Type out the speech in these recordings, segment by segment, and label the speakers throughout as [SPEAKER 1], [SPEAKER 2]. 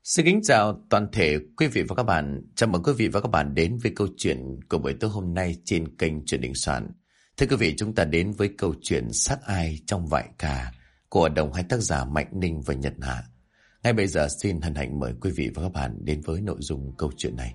[SPEAKER 1] Xin kính chào toàn thể quý vị và các bạn. Chào mừng quý vị và các bạn đến với câu chuyện của buổi tối hôm nay trên kênh Chuyện Đình Soạn. Thưa quý vị, chúng ta đến với câu chuyện Xác Ai Trong Vại Cà của đồng hai tác giả Mạnh Ninh và Nhật Hạ. Ngay bây giờ xin hân hạnh mời quý vị và các bạn đến với nội dung câu chuyện này.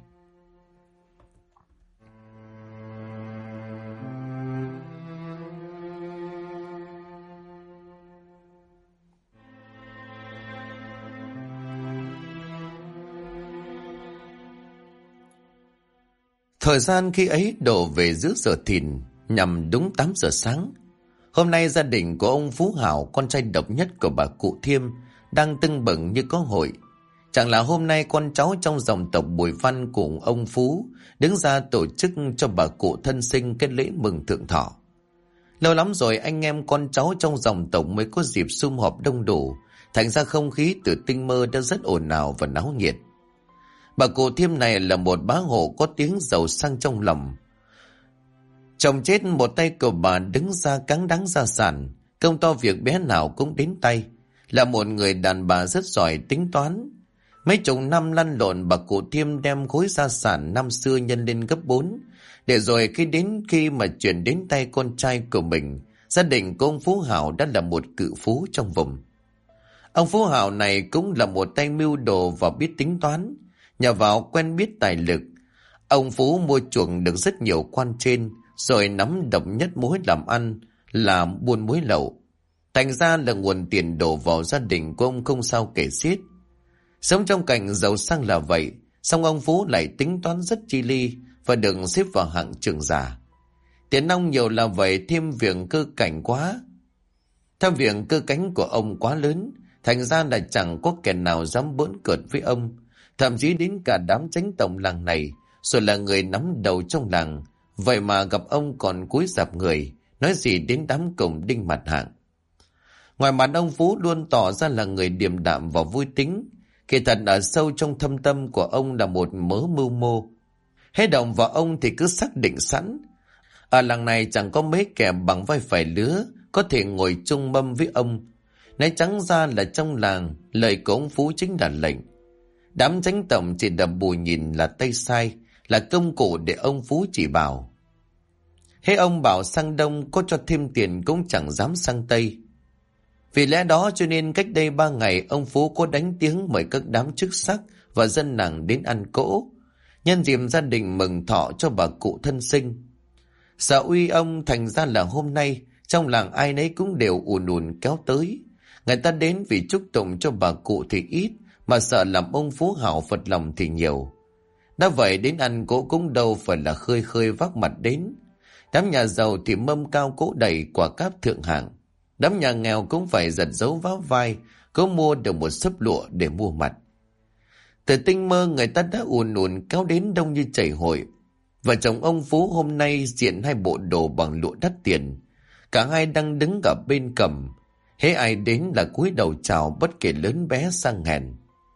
[SPEAKER 1] Thời gian khi ấy đổ về giữa giờ thìn, nhằm đúng 8 giờ sáng. Hôm nay gia đình của ông Phú Hảo, con trai độc nhất của bà cụ Thiêm, đang tưng bừng như có hội. Chẳng là hôm nay con cháu trong dòng tộc Bùi Văn cùng ông Phú đứng ra tổ chức cho bà cụ thân sinh cái lễ mừng thượng thọ. Lâu lắm rồi anh em con cháu trong dòng tộc mới có dịp sum họp đông đủ, thành ra không khí từ tinh mơ đã rất ồn ào và náo nhiệt. Bà cụ Thiêm này là một bá hộ có tiếng giàu sang trong lòng. Chồng chết một tay của bà đứng ra cáng đáng gia sản, công to việc bé nào cũng đến tay. Là một người đàn bà rất giỏi tính toán. Mấy chục năm lăn lộn, bà cụ Thiêm đem khối gia sản năm xưa nhân lên gấp 4, để rồi khi mà chuyển đến tay con trai của mình, gia đình của ông Phú Hảo đã là một cự phú trong vùng. Ông Phú Hảo này cũng là một tay mưu đồ và biết tính toán. Nhờ vào quen biết tài lực, ông Phú mua chuộc được rất nhiều quan trên, rồi nắm độc nhất mối làm ăn là buôn muối lậu. Thành ra là nguồn tiền đổ vào gia đình của ông không sao kể xiết. Sống trong cảnh giàu sang là vậy, song ông Phú lại tính toán rất chi ly và được xếp vào hạng trưởng giả. Tiền nong nhiều là vậy, thêm việc cơ cảnh quá. Thêm việc cơ cánh của ông quá lớn, thành ra là chẳng có kẻ nào dám bỡn cợt với ông. Thậm chí đến cả đám chánh tổng làng này, rồi là người nắm đầu trong làng, vậy mà gặp ông còn cúi rạp người, nói gì đến đám cổng đinh mặt hạng. Ngoài mặt ông Phú luôn tỏ ra là người điềm đạm và vui tính, kỳ thật ở sâu trong thâm tâm của ông là một mớ mưu mô. Hết động vào ông thì cứ xác định sẵn, ở làng này chẳng có mấy kẻ bằng vai phải lứa có thể ngồi chung mâm với ông. Nói trắng ra là trong làng, lời của ông Phú chính là lệnh. Đám chánh tổng chỉ đập bùi nhìn là tay sai, là công cụ để ông Phú chỉ bảo. Thế ông bảo sang đông có cho thêm tiền cũng chẳng dám sang tây. Vì lẽ đó cho nên cách đây 3 ngày ông Phú có đánh tiếng mời các đám chức sắc và dân làng đến ăn cỗ, nhân dịp gia đình mừng thọ cho bà cụ thân sinh. Sợ uy ông, thành ra là hôm nay trong làng ai nấy cũng đều ùn ùn kéo tới. Người ta đến vì chúc tụng cho bà cụ thì ít, mà sợ làm ông Phú Hảo phật lòng thì nhiều. Đã vậy đến ăn cỗ cũng đâu phải là khơi khơi vác mặt đến. Đám nhà giàu thì mâm cao cỗ đầy quả cáp thượng hạng. Đám nhà nghèo cũng phải giật dấu váo vai, có mua được một xấp lụa để mua mặt. Từ tinh mơ người ta đã ùn ùn kéo đến đông như chảy hội. Vợ chồng ông Phú hôm nay diện 2 bộ đồ bằng lụa đắt tiền. Cả hai đang đứng ở bên cầm. Hễ ai đến là cúi đầu chào, bất kể lớn bé sang hèn.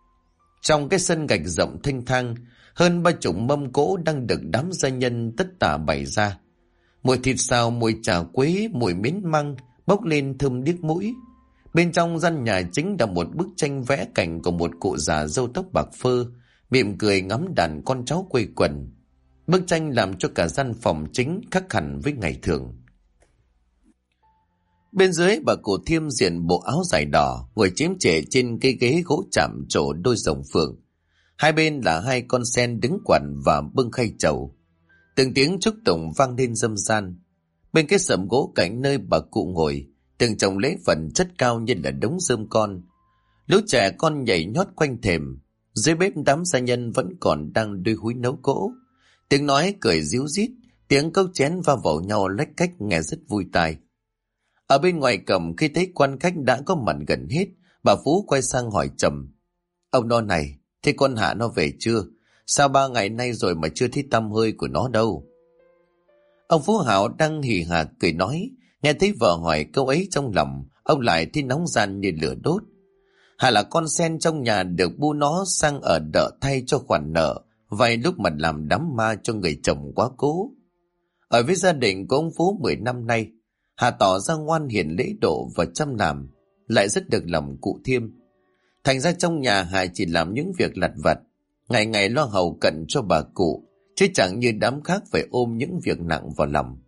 [SPEAKER 1] Trong cái sân gạch rộng thênh thang, hơn 30 mâm cỗ đang được đám gia nhân tất tả bày ra. Mùi thịt xào, mùi chả quế, mùi miến măng bốc lên thơm điếc mũi. Bên trong gian nhà chính là một bức tranh vẽ cảnh của một cụ già râu tóc bạc phơ, mỉm cười ngắm đàn con cháu quây quần. Bức tranh làm cho cả gian phòng chính khác hẳn với ngày thường. Bên dưới bà cụ Thiêm diện bộ áo dài đỏ, ngồi chiếm trệ trên cái ghế gỗ chạm trổ đôi rồng phượng. Hai bên là 2 con sen đứng quằn và bưng khay trầu. Từng tiếng chúc tụng vang lên râm ran. Bên cái sầm gỗ cạnh nơi bà cụ ngồi, từng chồng lễ phần chất cao như là đống rơm con. Lũ trẻ con nhảy nhót quanh thềm. Dưới bếp đám gia nhân vẫn còn đang đuôi húi nấu cỗ. Tiếng nói cười ríu rít, tiếng cốc chén va vào nhau lách cách nghe rất vui tai. Ở bên ngoài cổng khi thấy quan khách đã có mặt gần hết, bà Phú quay sang hỏi trầm: "Ông đó này, thế con Hạ nó về chưa? Sao 3 ngày nay rồi mà chưa thấy tăm hơi của nó đâu?" Ông Phú Hảo đang hì hả cười nói, nghe thấy vợ hỏi câu ấy trong lòng, ông lại thấy nóng ran như lửa đốt. Hạ là con sen trong nhà được bu nó sang ở đợ thay cho khoản nợ, vài lúc mà làm đám ma cho người chồng quá cố. Ở với gia đình của ông Phú 10 năm nay, Hà tỏ ra ngoan hiền lễ độ và chăm làm, lại rất được lòng cụ Thiêm. Thành ra trong nhà Hải chỉ làm những việc lặt vặt, ngày ngày lo hầu cận cho bà cụ, chứ chẳng như đám khác phải ôm những việc nặng vào lòng.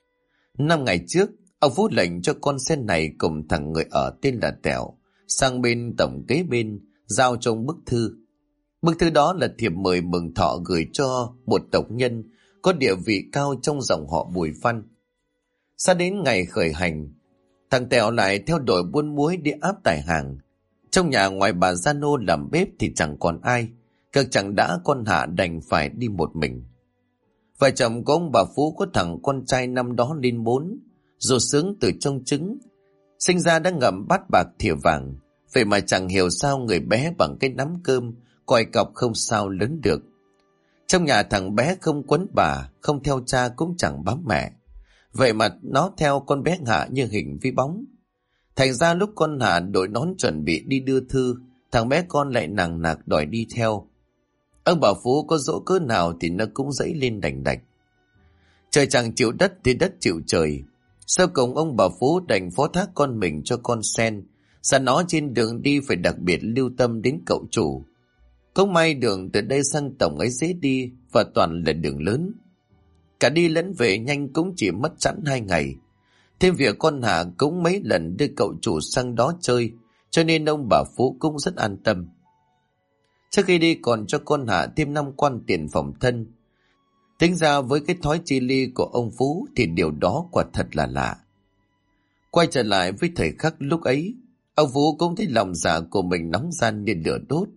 [SPEAKER 1] 5 ngày trước, ông Phú lệnh cho con sen này cùng thằng người ở tên là Tẻo sang bên tổng kế bên, giao trong bức thư. Bức thư đó là thiệp mời mừng thọ gửi cho một tộc nhân có địa vị cao trong dòng họ Bùi Văn. Sau đến ngày khởi hành, thằng Tẻo lại theo đội buôn muối đi áp tải hàng. Trong nhà ngoài bà Gia Nô làm bếp thì chẳng còn ai, cực chẳng đã con Hạ đành phải đi một mình. Vợ chồng của ông bà Phú có thằng con trai năm đó lên 4, dù sướng từ trong trứng, sinh ra đã ngậm bát bạc thìa vàng, vậy mà chẳng hiểu sao người bé bằng cái nắm cơm, còi cọc không sao lớn được. Trong nhà thằng bé không quấn bà, không theo cha cũng chẳng bám mẹ, vậy mà nó theo con bé Hạ như hình với bóng. Thành ra lúc con Hạ đội nón chuẩn bị đi đưa thư, thằng bé con lại nằng nặc đòi đi theo. Ông bà Phú có dỗ cỡ nào thì nó cũng dẫy lên đành đạch. Trời chẳng chịu đất thì đất chịu trời. Sau cùng ông bà Phú đành phó thác con mình cho con sen, dặn nó trên đường đi phải đặc biệt lưu tâm đến cậu chủ. Cũng may đường từ đây sang tổng ấy dễ đi và toàn là đường lớn. Cả đi lẫn về nhanh cũng chỉ mất sẵn 2 ngày. Thêm việc con Hạ cũng mấy lần đưa cậu chủ sang đó chơi, cho nên ông bà Phú cũng rất an tâm. Trước khi đi còn cho con Hạ thêm 5 quan tiền phòng thân. Tính ra với cái thói chi ly của ông Phú thì điều đó quả thật là lạ. Quay trở lại với thời khắc lúc ấy, ông Phú cũng thấy lòng dạ của mình nóng gian như lửa đốt.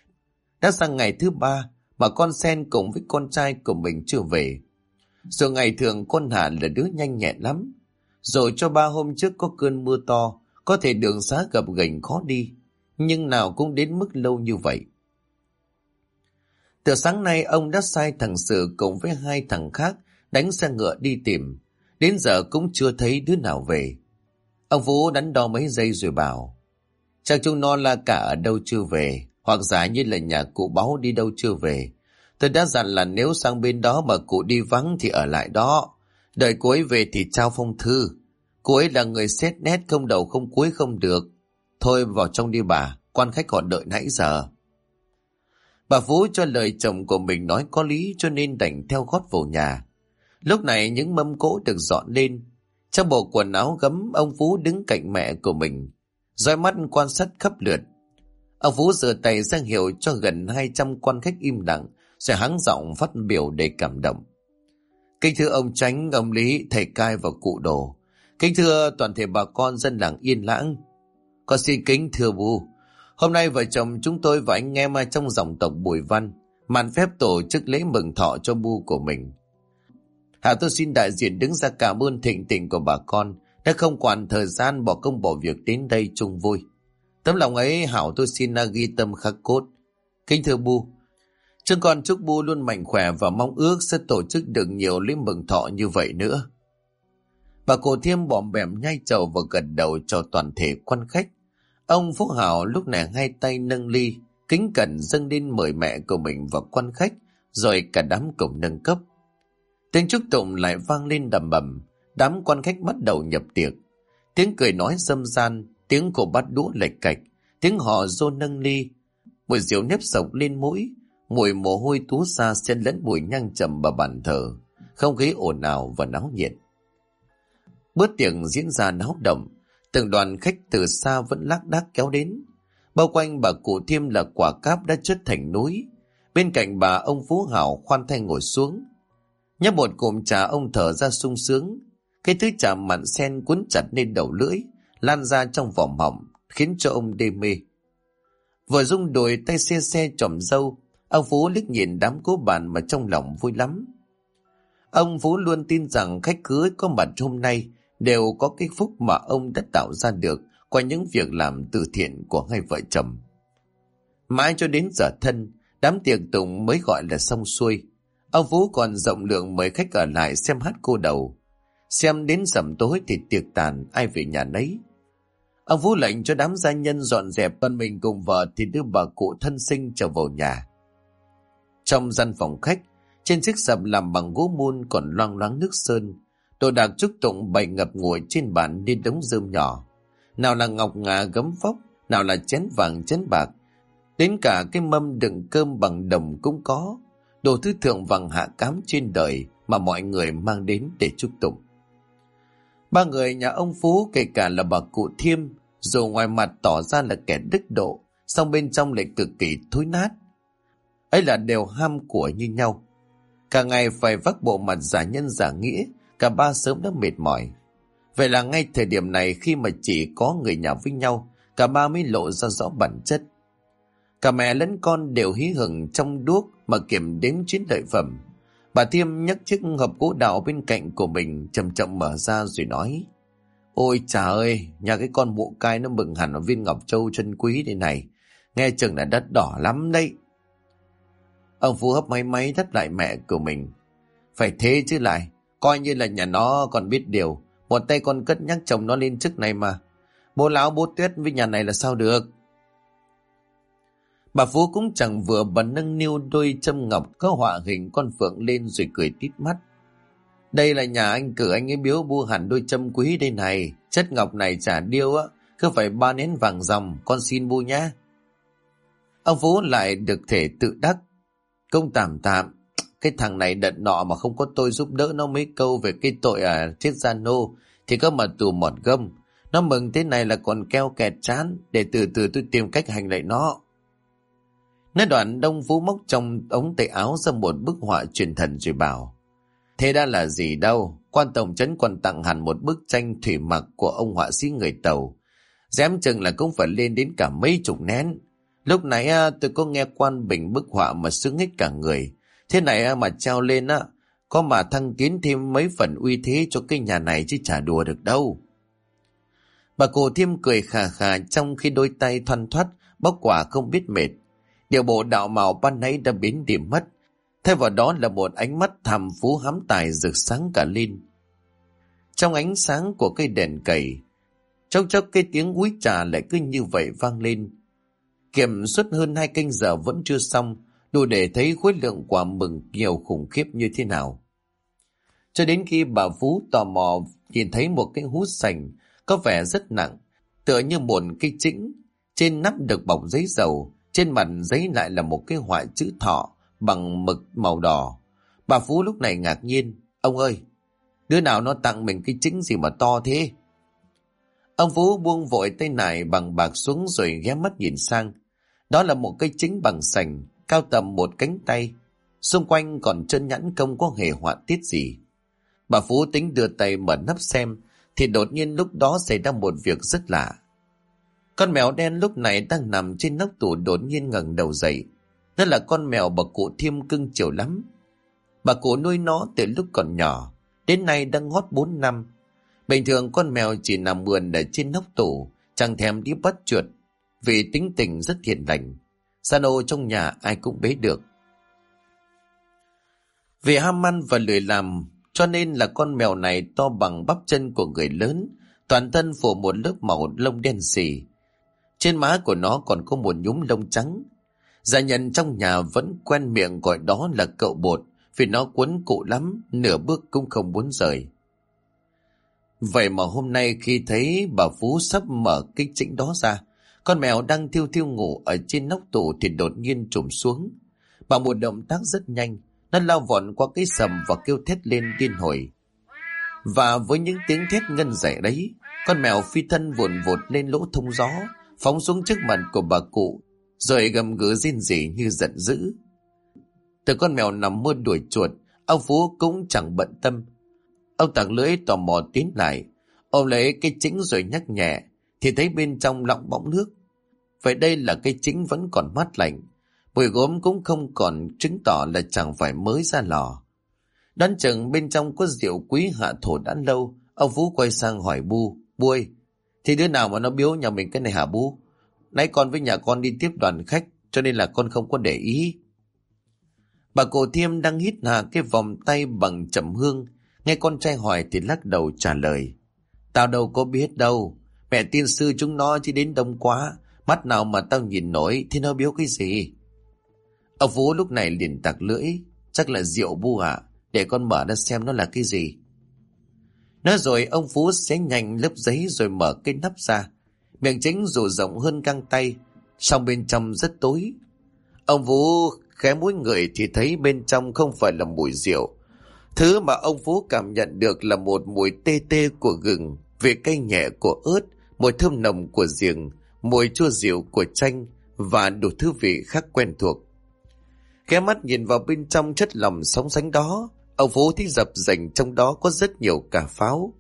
[SPEAKER 1] Đã sang ngày thứ 3 mà con sen cùng với con trai của mình chưa về. Rồi ngày thường con Hạ là đứa nhanh nhẹn lắm. Rồi cho 3 hôm trước có cơn mưa to, có thể đường xá gập ghềnh khó đi, nhưng nào cũng đến mức lâu như vậy. Từ sáng nay ông đã sai thằng Sự cùng với 2 thằng khác đánh xe ngựa đi tìm. Đến giờ cũng chưa thấy đứa nào về. Ông Phú đắn đo mấy giây rồi bảo, chắc chúng nó là cả ở đâu chưa về, hoặc giả như là nhà cụ Báu đi đâu chưa về. Tôi đã dặn là nếu sang bên đó mà cụ đi vắng thì ở lại đó. Đợi cô ấy về thì trao phong thư. Cô ấy là người xét nét không đầu không cuối không được. Thôi vào trong đi bà, quan khách họ đợi nãy giờ. Bà Phú cho lời chồng của mình nói có lý cho nên đành theo gót vào nhà. Lúc này những mâm cỗ được dọn lên. Trong bộ quần áo gấm, ông Phú đứng cạnh mẹ của mình, dõi mắt quan sát khắp lượt. Ông Phú giơ tay ra hiệu cho gần 200 quan khách im lặng, rồi hắng giọng phát biểu đầy cảm động. Kính thưa ông Chánh, ông Lý, thầy Cai và cụ Đồ. Kính thưa toàn thể bà con dân làng Yên Lãng. Con xin kính thưa Bu, hôm nay vợ chồng chúng tôi và anh em trong dòng tộc Bùi Văn mạn phép tổ chức lễ mừng thọ cho Bu của mình. Hạ tôi xin đại diện đứng ra cảm ơn thịnh tình của bà con đã không quản thời gian bỏ công bỏ việc đến đây chung vui. Tấm lòng ấy Hảo tôi xin ghi tâm khắc cốt. Kính thưa Bu, chúng con chúc Bu luôn mạnh khỏe và mong ước sẽ tổ chức được nhiều lễ mừng thọ như vậy nữa. Bà cụ Thiêm bòm bẻm nhai trầu và gật đầu cho toàn thể quan khách. Ông Phú Hảo lúc này 2 tay nâng ly, kính cẩn dâng lên mời mẹ của mình và quan khách, rồi cả đám cùng nâng cấp. Tiếng chúc tụng lại vang lên đầm bầm, đám quan khách bắt đầu nhập tiệc. Tiếng cười nói râm ran, tiếng cổ bắt đũa lệch cạch, tiếng họ rô nâng ly, mùi rượu nếp sộc lên mũi, mùi mồ hôi túa xa xen lẫn mùi nhang trầm vào bàn thờ, không khí ồn ào và náo nhiệt. Bữa tiệc diễn ra náo động, từng đoàn khách từ xa vẫn lác đác kéo đến. Bao quanh bà cụ Thiêm là quả cáp đã chất thành núi. Bên cạnh bà ông Phú Hảo khoan thai ngồi xuống, nhấp một cụm trà ông thở ra sung sướng. Cái thứ trà mặn sen cuốn chặt lên đầu lưỡi, lan ra trong vòng họng, khiến cho ông đê mê. Vừa rung đùi tay xe xe chòm râu, ông Phú liếc nhìn đám cố bàn mà trong lòng vui lắm. Ông Phú luôn tin rằng khách cưới có mặt hôm nay đều có cái phúc mà ông đã tạo ra được qua những việc làm từ thiện của hai vợ chồng. Mãi cho đến giờ thân, đám tiệc tùng mới gọi là xong xuôi. Ông Phú còn rộng lượng mời khách ở lại xem hát cô đầu. Xem đến sẩm tối thì tiệc tàn, ai về nhà nấy. Ông Phú lệnh cho đám gia nhân dọn dẹp, con mình cùng vợ thì đưa bà cụ thân sinh trở vào nhà. Trong gian phòng khách, trên chiếc sập làm bằng gỗ mun còn loang loáng nước sơn, đồ đạc chúc tụng bày ngập ngụa trên bàn như đống rơm nhỏ. Nào là ngọc ngà gấm phóc, nào là chén vàng chén bạc, Đến cả cái mâm đựng cơm bằng đồng cũng có, đồ thứ thượng vàng hạ cám trên đời mà mọi người mang đến để chúc tụng. Ba người nhà ông Phú, kể cả là bà cụ Thiêm, dù ngoài mặt tỏ ra là kẻ đức độ, song bên trong lại cực kỳ thối nát. Ấy là đều ham của như nhau. Cả ngày phải vác bộ mặt giả nhân giả nghĩa, cả ba sớm đã mệt mỏi. Vậy là ngay thời điểm này, khi mà chỉ có người nhà với nhau, cả ba mới lộ ra rõ bản chất. Cả mẹ lẫn con đều hí hửng trong đuốc mà kiểm đếm chiến lợi phẩm. Bà Thiêm nhấc chiếc hộp gỗ đào bên cạnh của mình, chậm chậm mở ra rồi nói: Ôi trời ơi, nhà cái con mụ cai nó mừng hẳn ở viên ngọc châu chân quý đây này, nghe chừng là đắt đỏ lắm đấy. Ông Phú hấp máy đắt lại mẹ của mình: Phải thế chứ lại, coi như là nhà nó còn biết điều, một tay con cất nhắc chồng nó lên chức này mà. Bố Lão bố Tuyết với nhà này là sao được. Bà Phú cũng chẳng vừa, bà nâng niu đôi châm ngọc có họa hình con phượng lên rồi cười tít mắt: Đây là nhà anh cử anh ấy biếu bu hẳn đôi châm quý đây này, chất ngọc này chả điêu á, cứ phải 3 nén vàng ròng, con xin bu nhá. Ông Phú lại được thể tự đắc: Công tạm, cái thằng này đợt nọ mà không có tôi giúp đỡ nó mấy câu về cái tội chết gia nô thì có mà tù mọt gông. Nó mừng thế này là còn keo kẹt chán, để từ từ tôi tìm cách hành lại nó. Nói đoạn, ông Phú móc trong ống tay áo ra một bức họa truyền thần rồi bảo: Thế đã là gì đâu, quan tổng trấn còn tặng hẳn một bức tranh thủy mặc của ông họa sĩ người Tàu, dám chừng là cũng phải lên đến cả mấy chục nén. Lúc nãy tôi có nghe quan bình bức họa mà sướng hết cả người. Thế này mà treo lên có mà thăng tiến thêm mấy phần uy thế cho cái nhà này chứ chả đùa được đâu. Bà cụ Thiêm cười khà khà, trong khi đôi tay thoăn thoắt bóc quả không biết mệt. Điều bộ đạo mạo ban nãy đã biến điểm mất, thay vào đó là một ánh mắt tham phú hám tài rực sáng cả lên. Trong ánh sáng của cây đèn cầy, chốc chốc cái tiếng úi trà lại cứ như vậy vang lên. Kiểm suốt hơn 2 canh giờ vẫn chưa xong, đủ để thấy khối lượng quả mừng nhiều khủng khiếp như thế nào. Cho đến khi bà Phú tò mò nhìn thấy một cái hũ sành có vẻ rất nặng, tựa như một cây chĩnh, trên nắp được bọc giấy dầu, trên mặt giấy lại là một cái họa chữ thọ bằng mực màu đỏ. Bà Phú lúc này ngạc nhiên: Ông ơi, đứa nào nó tặng mình cái chĩnh gì mà to thế? Ông Phú buông vội tay nải bằng bạc xuống rồi ghé mắt nhìn sang. Đó là một cây chĩnh bằng sành, cao tầm một cánh tay, xung quanh còn chân nhẵn không có hề họa tiết gì. Bà Phú tính đưa tay mở nắp xem, thì đột nhiên lúc đó xảy ra một việc rất lạ. Con mèo đen lúc này đang nằm trên nóc tủ đột nhiên ngẩng đầu dậy. Nó là con mèo bà cụ Thiêm cưng chiều lắm. Bà cụ nuôi nó từ lúc còn nhỏ, đến nay đang ngót 4 năm. Bình thường con mèo chỉ nằm mườn ở trên nóc tủ, chẳng thèm đi bắt chuột, vì tính tình rất hiền lành. San ô trong nhà ai cũng bế được. Vì ham ăn và lười làm, cho nên là con mèo này to bằng bắp chân của người lớn, toàn thân phủ một lớp màu lông đen xì. Trên má của nó còn có một nhúm lông trắng. Gia nhân trong nhà vẫn quen miệng gọi đó là cậu bột, vì nó quấn cụ lắm, nửa bước cũng không muốn rời. Vậy mà hôm nay khi thấy bà Phú sắp mở cái chĩnh đó ra, con mèo đang thiêu thiêu ngủ ở trên nóc tủ thì đột nhiên trùm xuống. Bằng một động tác rất nhanh, nó lao vọt qua cái sầm và kêu thét lên điên hồi. Và với những tiếng thét ngân dậy đấy, con mèo phi thân vụn vụt lên lỗ thông gió, phóng xuống trước mặt của bà cụ, rồi gầm gừ rên rỉ như giận dữ. Từ con mèo nằm mơ đuổi chuột, ông Phú cũng chẳng bận tâm. Ông tặc lưỡi tò mò tiến lại, ôm lấy cái chĩnh rồi nhắc nhẹ, thì thấy bên trong lọng bõng nước. Vậy đây là cái chĩnh vẫn còn mát lạnh, mùi gốm cũng không còn, chứng tỏ là chẳng phải mới ra lò. Đoán chừng bên trong có rượu quý hạ thổ đã lâu. Ông Phú quay sang hỏi Bu: Bu ơi, thì đứa nào mà nó biếu nhà mình cái này hả Bu? Nãy con với nhà con đi tiếp đoàn khách, cho nên là con không có để ý. Bà cụ Thiêm đang hít hà cái vòng tay bằng trầm hương, nghe con trai hỏi thì lắc đầu trả lời: Tao đâu có biết đâu, mẹ tiên sư chúng nó chỉ đến đông quá, mắt nào mà tao nhìn nổi, thì nó biếu cái gì? Ông Phú lúc này liền tặc lưỡi: Chắc là rượu Bu ạ, để con mở ra xem nó là cái gì. Nói rồi ông Phú xé nhanh lớp giấy rồi mở cái nắp ra. Miệng chính dù rộng hơn găng tay, Song bên trong rất tối. Ông Phú khẽ mũi người thì thấy bên trong không phải là mùi rượu. Thứ mà ông Phú cảm nhận được là một mùi tê tê của gừng, vị cay nhẹ của ớt, mùi thơm nồng của giềng, mùi chua dịu của chanh và đủ thứ vị khác quen thuộc. Khẽ mắt nhìn vào bên trong chất lỏng sóng sánh đó, ông Phú thấy dập dềnh trong đó có rất nhiều cả pháo.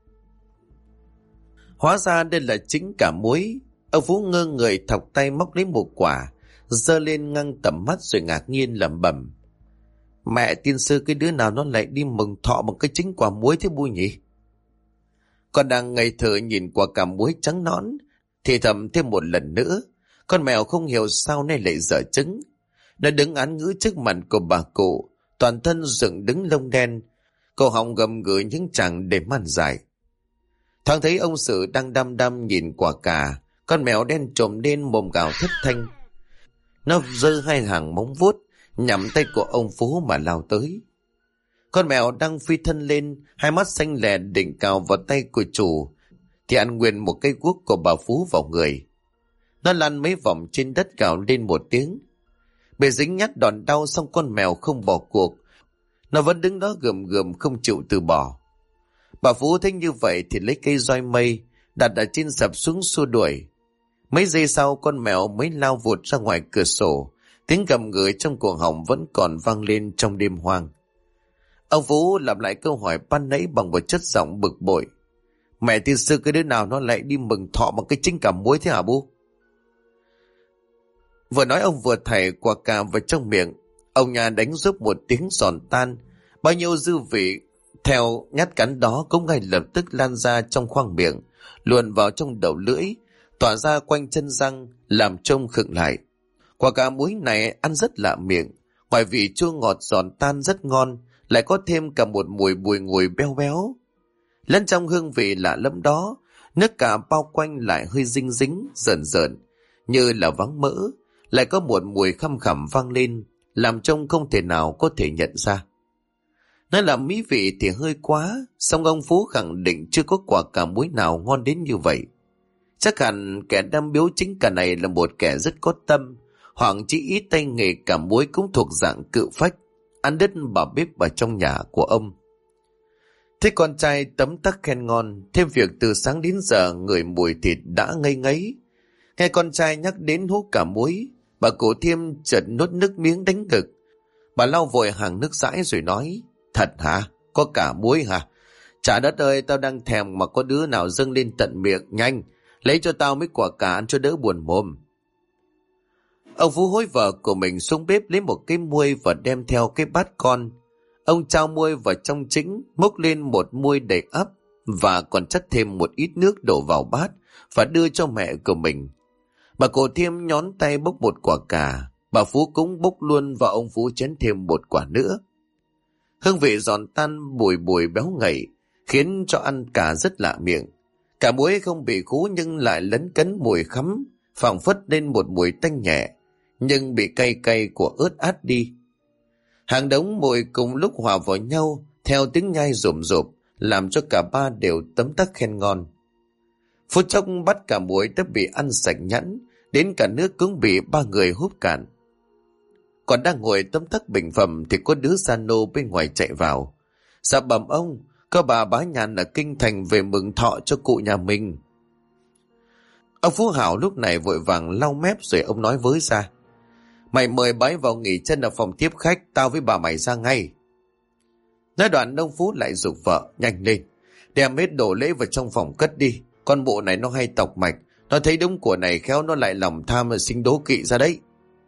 [SPEAKER 1] Hóa ra đây là chính cả muối. Ông Phú ngơ người thọc tay móc lấy một quả, giơ lên ngang tầm mắt rồi ngạc nhiên lẩm bẩm: Mẹ tiên sư, cái đứa nào nó lại đi mừng thọ bằng cái chính quả muối thế Bu nhỉ? Con đang ngây thơ nhìn quả cà muối trắng nõn, thì thầm thêm một lần nữa. Con mèo không hiểu sao nay lại dở trứng. Nó đứng án ngữ trước mặt của bà cụ, toàn thân dựng đứng lông đen, cổ họng gầm gừ những chàng để man dài. Thoáng thấy ông Sự đang đăm đăm nhìn quả cà, con mèo đen trồm lên mồm gào thất thanh. Nó giơ hai hàng móng vuốt nhắm tay của ông Phú mà lao tới. Con mèo đang phi thân lên, hai mắt xanh lè định cào vào tay của chủ, thì ăn nguyên một cây guốc của bà Phú vào người. Nó lăn mấy vòng trên đất gào lên một tiếng. Bị dính nhát đòn đau xong con mèo không bỏ cuộc. Nó vẫn đứng đó gườm gườm không chịu từ bỏ. Bà Phú thấy như vậy thì lấy cây roi mây đặt ở trên sập xuống xua đuổi. Mấy giây sau con mèo mới lao vụt ra ngoài cửa sổ. Tiếng gầm gừ trong cổ họng vẫn còn vang lên trong đêm hoang. Ông Phú lặp lại câu hỏi ban nãy bằng một chất giọng bực bội: Mẹ tiên sư, cái đứa nào nó lại đi mừng thọ bằng cái chính cà muối thế hả Bu? Vừa nói ông vừa thảy quả cà vào trong miệng. Ông nhà đánh giúp một tiếng giòn tan. Bao nhiêu dư vị theo nhát cắn đó cũng ngay lập tức lan ra trong khoang miệng, luồn vào trong đầu lưỡi, tỏa ra quanh chân răng, làm trông khựng lại. Quả cà muối này ăn rất lạ miệng, ngoài vị chua ngọt giòn tan rất ngon, lại có thêm cả một mùi bùi ngùi béo béo. Lẫn trong hương vị lạ lẫm đó, nước cà bao quanh lại hơi dinh dính, rợn rợn, như là vắng mỡ, lại có một mùi khăm khẳm vang lên, làm trông không thể nào có thể nhận ra. Nói là mỹ vị thì hơi quá, song ông Phú khẳng định chưa có quả cà muối nào ngon đến như vậy. Chắc hẳn kẻ đam biếu chính cà này là một kẻ rất có tâm, hoặc chỉ ít tay nghề cà muối cũng thuộc dạng cự phách, ăn đứt bà bếp ở trong nhà của ông. Thế con trai tấm tắc khen ngon, thêm việc từ sáng đến giờ người mùi thịt đã ngây ngấy. Nghe con trai nhắc đến hút cà muối, bà cụ Thiêm chợt nuốt nước miếng đánh ngực. Bà lau vội hàng nước dãi rồi nói: Thật hả? Có cả muối hả? Chả đất ơi, tao đang thèm mà có đứa nào dâng lên tận miệng. Nhanh, lấy cho tao mấy quả cà ăn cho đỡ buồn mồm. Ông Phú hối vợ của mình xuống bếp lấy một cái muôi và đem theo cái bát con. Ông trao muôi vào trong chĩnh, múc lên một muôi đầy ắp và còn chất thêm một ít nước đổ vào bát và đưa cho mẹ của mình. Bà cụ Thiêm nhón tay bốc một quả cà, bà Phú cũng bốc luôn và ông Phú chén thêm một quả nữa. Hương vị giòn tan bùi bùi béo ngậy, khiến cho ăn cà rất lạ miệng. Cả muối không bị khú nhưng lại lấn cấn mùi khắm, phảng phất lên một mùi tanh nhẹ, nhưng bị cay cay của ớt át đi. Hàng đống mùi cùng lúc hòa vào nhau, theo tiếng nhai rụm rụp, làm cho cả ba đều tấm tắc khen ngon. Phút chốc bắt cả muối đã bị ăn sạch nhẵn, đến cả nước cũng bị ba người húp cạn. Còn đang ngồi tấm tắc bình phẩm thì có đứa gia nô bên ngoài chạy vào. Dạ bẩm ông, có bà bá nhàn ở kinh thành về mừng thọ cho cụ nhà mình. Ông Phú Hảo lúc này vội vàng lau mép rồi ông nói với ra: Mày mời bái vào nghỉ chân ở phòng tiếp khách, tao với bà mày ra ngay. Nói đoạn ông Phú lại giục vợ: Nhanh lên, đem hết đồ lễ vào trong phòng cất đi. Con bộ này nó hay tọc mạch, nó thấy đống của này khéo nó lại lòng tham và sinh đố kỵ ra đấy.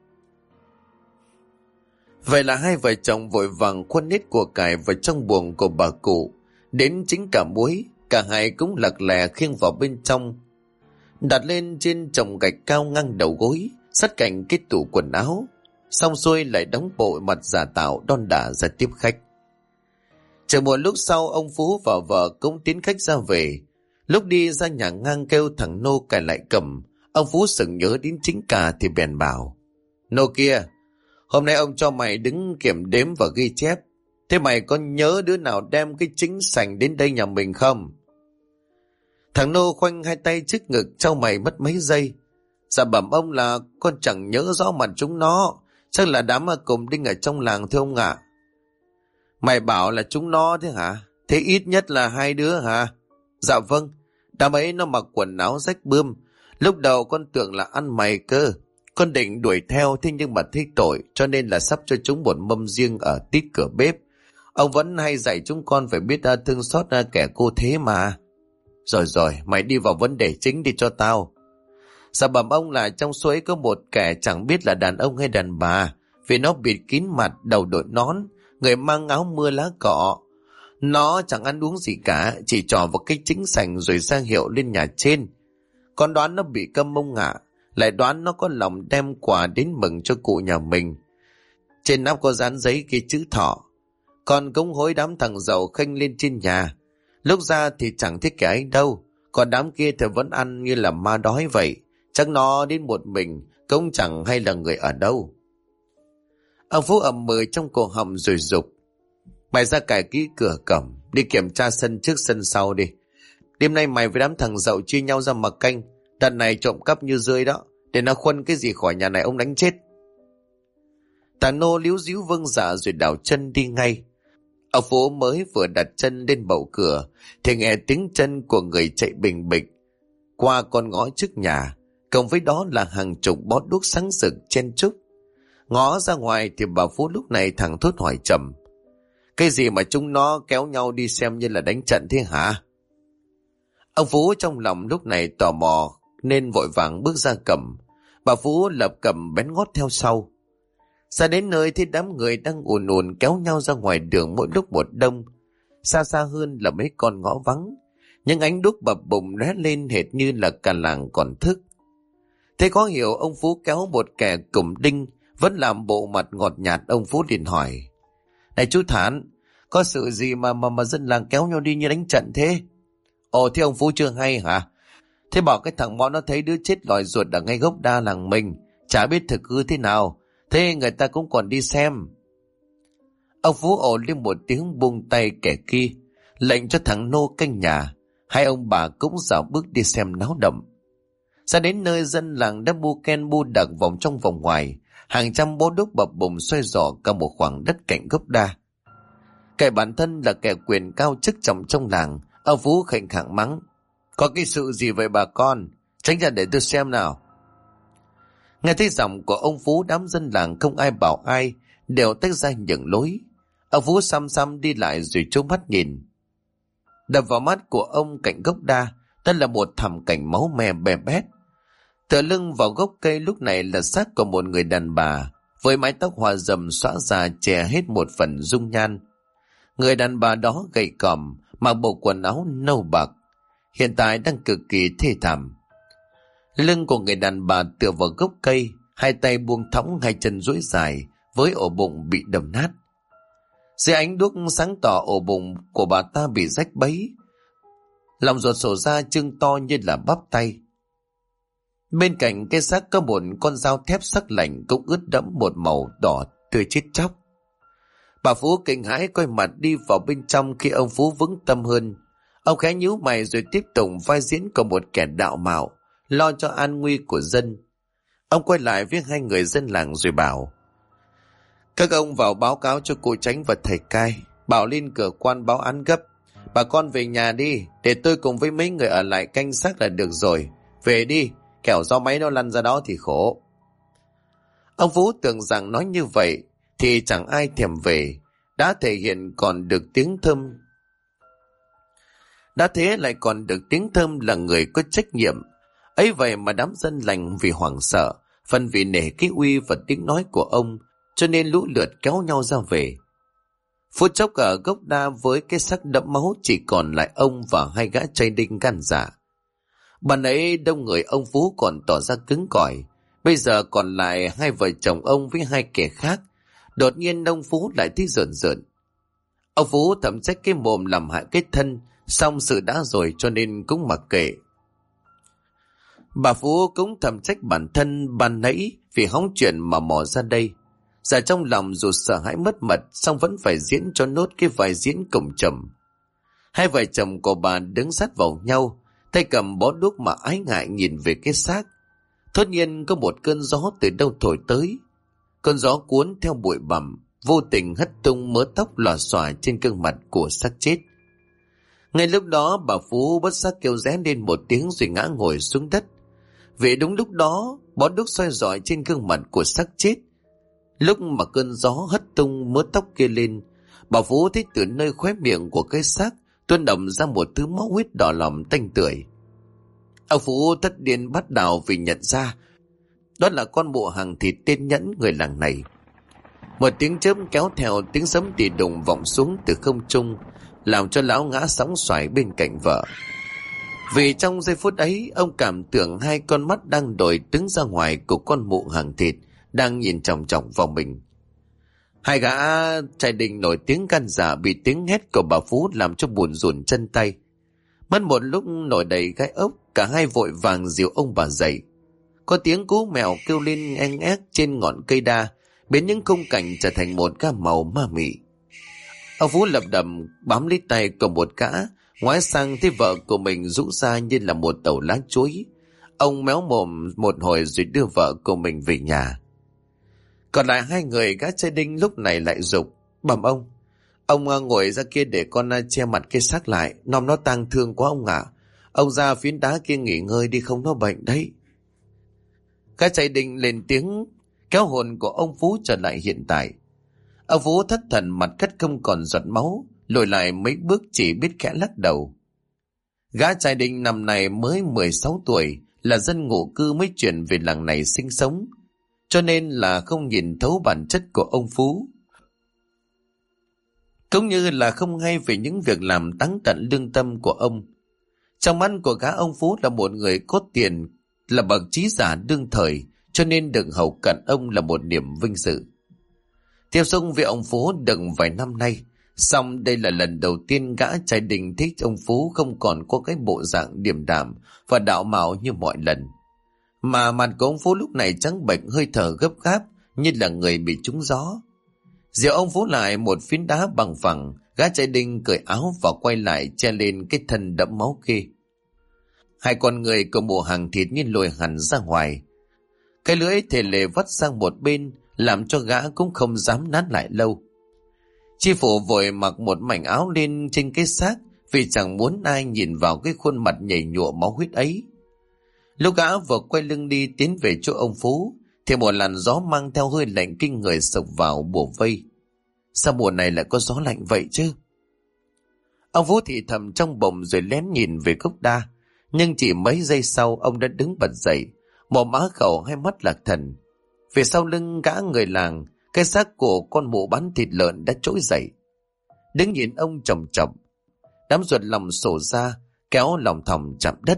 [SPEAKER 1] Vậy là hai vợ chồng vội vàng khuân hết của cải vào trong buồng của bà cụ. Đến chính cả muối, cả hai cũng lật lè khiêng vào bên trong, đặt lên trên chồng gạch cao ngang đầu gối, sát cạnh cái tủ quần áo. Xong xuôi lại đóng bộ mặt giả tạo đon đả ra tiếp khách. Chờ một lúc sau, ông Phú và vợ cũng tiến khách ra về. Lúc đi ra nhà ngang kêu thằng Nô cài lại cầm, ông Phú sừng nhớ đến chính cả thì bèn bảo: Nô kia, hôm nay ông cho mày đứng kiểm đếm và ghi chép. Thế mày có nhớ đứa nào đem cái chính sành đến đây nhà mình không? Thằng Nô khoanh hai tay trước ngực, trao mày mất mấy giây. Dạ bẩm ông là con chẳng nhớ rõ mặt chúng nó, chắc là đám cùng đinh ở trong làng thưa ông ạ. Mày bảo là chúng nó thế hả? Thế ít nhất là 2 đứa hả? Dạ vâng, đám ấy nó mặc quần áo rách bươm. Lúc đầu con tưởng là ăn mày cơ. Con định đuổi theo, thế nhưng mà thấy tội, cho nên là sắp cho chúng một mâm riêng ở tít cửa bếp. Ông vẫn hay dạy chúng con phải biết thương xót kẻ cô thế mà. Rồi, mày đi vào vấn đề chính đi cho tao. Dạ bẩm ông là trong số ấy có một kẻ chẳng biết là đàn ông hay đàn bà, vì nó bịt kín mặt, đầu đội nón, người mang áo mưa lá cọ. Nó chẳng ăn uống gì cả, chỉ trò vào cái chính sảnh rồi ra hiệu lên nhà trên. Con đoán nó bị câm mông ngạ, lại đoán nó có lòng đem quà đến mừng cho cụ nhà mình. Trên nắp có dán giấy ghi chữ thọ. Còn cúng hối đám thằng giàu khênh lên trên nhà. Lúc ra thì chẳng thấy kẻ ấy đâu, còn đám kia thì vẫn ăn như là ma đói vậy. Chắc nó đến một mình, cũng chẳng hay là người ở đâu. Ông Phú ầm mười trong cổ họng rồi dục: Mày ra cài kỹ cửa cổng, đi kiểm tra sân trước sân sau đi. Đêm nay mày với đám thằng dậu chia nhau ra mặc canh, đợt này trộm cắp như rơi đó, để nó khuân cái gì khỏi nhà này ông đánh chết. Thằng nô líu díu vâng dạ rồi đảo chân đi ngay. Ông Phú mới vừa đặt chân lên bậu cửa thì nghe tiếng chân của người chạy bình bịch qua con ngõ trước nhà, cộng với đó là hàng chục bó đuốc sáng rực chen chúc. Ngó ra ngoài thì bà Phú lúc này thẳng thốt hỏi trầm: Cái gì mà chúng nó kéo nhau đi xem như là đánh trận thế hả? Ông Phú trong lòng lúc này tò mò nên vội vàng bước ra cầm. Bà Phú lập cầm bén gót theo sau. Ra đến nơi thì đám người đang ùn ùn kéo nhau ra ngoài đường mỗi lúc một đông. Xa xa hơn là mấy con ngõ vắng, những ánh đuốc bập bùng lóe lên hệt như là cả làng còn thức. Thế có hiểu ông Phú kéo một kẻ cùm đinh vẫn làm bộ mặt ngọt nhạt. Ông Phú liền hỏi: Này chú Thản, có sự gì mà dân làng kéo nhau đi như đánh trận thế? Ồ, thế ông Phú chưa hay hả? Thế bảo cái thằng mõ nó thấy đứa chết lòi ruột ở ngay gốc đa làng mình, chả biết thực hư thế nào, thế người ta cũng còn đi xem. Ông Phú ồ lên một tiếng buông tay kẻ kia, lệnh cho thằng nô canh nhà. Hai ông bà cũng dạo bước đi xem náo động. Ra đến nơi dân làng đã bu ken bu đặc vòng trong vòng ngoài, hàng trăm bó đuốc bập bùng xoay rỏ cả một khoảng đất cạnh gốc đa. Kẻ bản thân là kẻ quyền cao chức trọng trong làng, ông Phú khệnh khạng mắng: Có cái sự gì vậy bà con? Tránh ra để tôi xem nào. Nghe thấy giọng của ông Phú, đám dân làng không ai bảo ai, đều tách ra nhường lối. Ông Phú xăm xăm đi lại rồi trố mắt nhìn. Đập vào mắt của ông cạnh gốc đa, đó là một thảm cảnh máu me bè bét. Tựa lưng vào gốc cây lúc này là xác của một người đàn bà, với mái tóc hoa râm xõa ra che hết một phần dung nhan. Người đàn bà đó gầy còm, mặc bộ quần áo nâu bạc, hiện tại đang cực kỳ thê thảm. Lưng của người đàn bà tựa vào gốc cây, hai tay buông thõng, hai chân duỗi dài, với ổ bụng bị đâm nát. Dưới ánh đuốc sáng tỏ, ổ bụng của bà ta bị rách bấy, lòng ruột sổ ra trưng to như là bắp tay. Bên cạnh cái xác có một con dao thép sắc lạnh cũng ướt đẫm một màu đỏ tươi chết chóc. Bà Phú kinh hãi quay mặt đi vào bên trong. Khi ông Phú vững tâm hơn, ông khẽ nhíu mày rồi tiếp tục vai diễn của một kẻ đạo mạo, lo cho an nguy của dân. Ông quay lại với hai người dân làng rồi bảo: Các ông vào báo cáo cho cụ Chánh và thầy cai, bảo lên cửa quan báo án gấp. Bà con về nhà đi, để tôi cùng với mấy người ở lại canh xác là được rồi. Về đi, kẻo do máy nó lăn ra đó thì khổ. Ông Phú tưởng rằng nói như vậy thì chẳng ai thèm về, đã thể hiện còn được tiếng thơm. Đã thế lại còn được tiếng thơm là người có trách nhiệm. Ấy vậy mà đám dân lành vì hoảng sợ, phần vì nể cái uy và tiếng nói của ông, cho nên lũ lượt kéo nhau ra về. Phút chốc ở gốc đa với cái xác đẫm máu chỉ còn lại ông và hai gã trai đinh gan dạ. Bạn ấy đông người, ông Phú còn tỏ ra cứng cỏi. Bây giờ còn lại hai vợ chồng ông với hai kẻ khác. Đột nhiên ông Phú lại thấy rợn rợn. Ông Phú thầm trách cái mồm làm hại cái thân, xong sự đã rồi cho nên cũng mặc kệ. Bà Phú cũng thầm trách bản thân ban nãy vì hóng chuyện mà mò ra đây. Giờ trong lòng dù sợ hãi mất mật, song vẫn phải diễn cho nốt cái vai diễn cổng trầm. Hai vợ chồng của bà đứng sát vào nhau, tay cầm bó đuốc mà ái ngại nhìn về cái xác. Thốt nhiên có một cơn gió từ đâu thổi tới. Cơn gió cuốn theo bụi bặm, vô tình hất tung mớ tóc lòa xòa trên gương mặt của xác chết. Ngay lúc đó bà Phú bất giác kêu ré lên một tiếng rồi ngã ngồi xuống đất. Vì đúng lúc đó bó đuốc soi rọi trên gương mặt của xác chết. Lúc mà cơn gió hất tung mớ tóc kia lên, bà Phú thấy từ nơi khóe miệng của cái xác tuôn đậm ra một thứ máu huyết đỏ lòm tanh tưởi. Ông Phú thất điên bắt đảo vì nhận ra đó là con mụ hàng thịt tên Nhẫn người làng này. Một tiếng chớp kéo theo tiếng sấm tì đùng vọng xuống từ không trung, làm cho lão ngã sóng xoài bên cạnh vợ. Vì trong giây phút ấy, ông cảm tưởng hai con mắt đang đổi đứng ra ngoài của con mụ hàng thịt đang nhìn chòng chòng vào mình. Hai gã trai đình nổi tiếng gan dạ bị tiếng hét của bà Phú làm cho buồn rùn chân tay. Mất một lúc nổi đầy gai ốc, cả hai vội vàng dìu ông bà dậy. Có tiếng cú mèo kêu lên eng ép trên ngọn cây đa, biến những khung cảnh trở thành một gam màu ma mị. Ông Phú lập đầm bám lấy tay của một gã, ngoái sang thấy vợ của mình rũ ra như là một tàu lá chuối. Ông méo mồm một hồi rồi đưa vợ của mình về nhà. Còn lại hai người gã trai đinh lúc này lại giục: "Bẩm ông ngồi ra kia để con che mặt cái xác lại, nó tang thương quá ông ạ. Ông ra phiến đá kia nghỉ ngơi đi, không nó bệnh đấy." Gã trai đinh lên tiếng kéo hồn của ông Phú trở lại hiện tại. Ông Phú thất thần, mặt cắt không còn giọt máu, lùi lại mấy bước chỉ biết khẽ lắc đầu. Gã trai đinh năm này mới 16 tuổi, là dân ngụ cư mới chuyển về làng này sinh sống, cho nên là không nhìn thấu bản chất của ông Phú, cũng như là không hay về những việc làm táng tận lương tâm của ông. Trong mắt của gã, ông Phú là một người có tiền, là bậc trí giả đương thời, cho nên được hầu cận ông là một niềm vinh dự. Tiếp xúc với ông Phú được vài năm nay, song đây là lần đầu tiên gã trai đình thích ông Phú không còn có cái bộ dạng điềm đạm và đạo mạo như mọi lần, mà mặt của ông Phú lúc này trắng bệch, hơi thở gấp gáp như là người bị trúng gió. Dìu ông Phú lại một phiến đá bằng phẳng, gã trai đinh cởi áo và quay lại che lên cái thân đẫm máu kia. Hai con người của mụ hàng thịt như lùi hẳn ra ngoài, cái lưỡi thề lề vắt sang một bên, làm cho gã cũng không dám nán lại lâu. Chi phủ vội mặc một mảnh áo lên trên cái xác, vì chẳng muốn ai nhìn vào cái khuôn mặt nhầy nhụa máu huyết ấy. Lúc gã vừa quay lưng đi tiến về chỗ ông Phú, thì một làn gió mang theo hơi lạnh kinh người sộc vào bủa vây. Sao mùa này lại có gió lạnh vậy chứ? Ông Phú thì thầm trong bụng rồi lén nhìn về gốc đa, nhưng chỉ mấy giây sau ông đã đứng bật dậy, mồm á khẩu, hai mắt lạc thần. Phía sau lưng gã người làng, cái xác của con mụ bán thịt lợn đã trỗi dậy, đứng nhìn ông chồng chọc. Đám ruột lòng sổ ra, kéo lòng thòng chạm đất.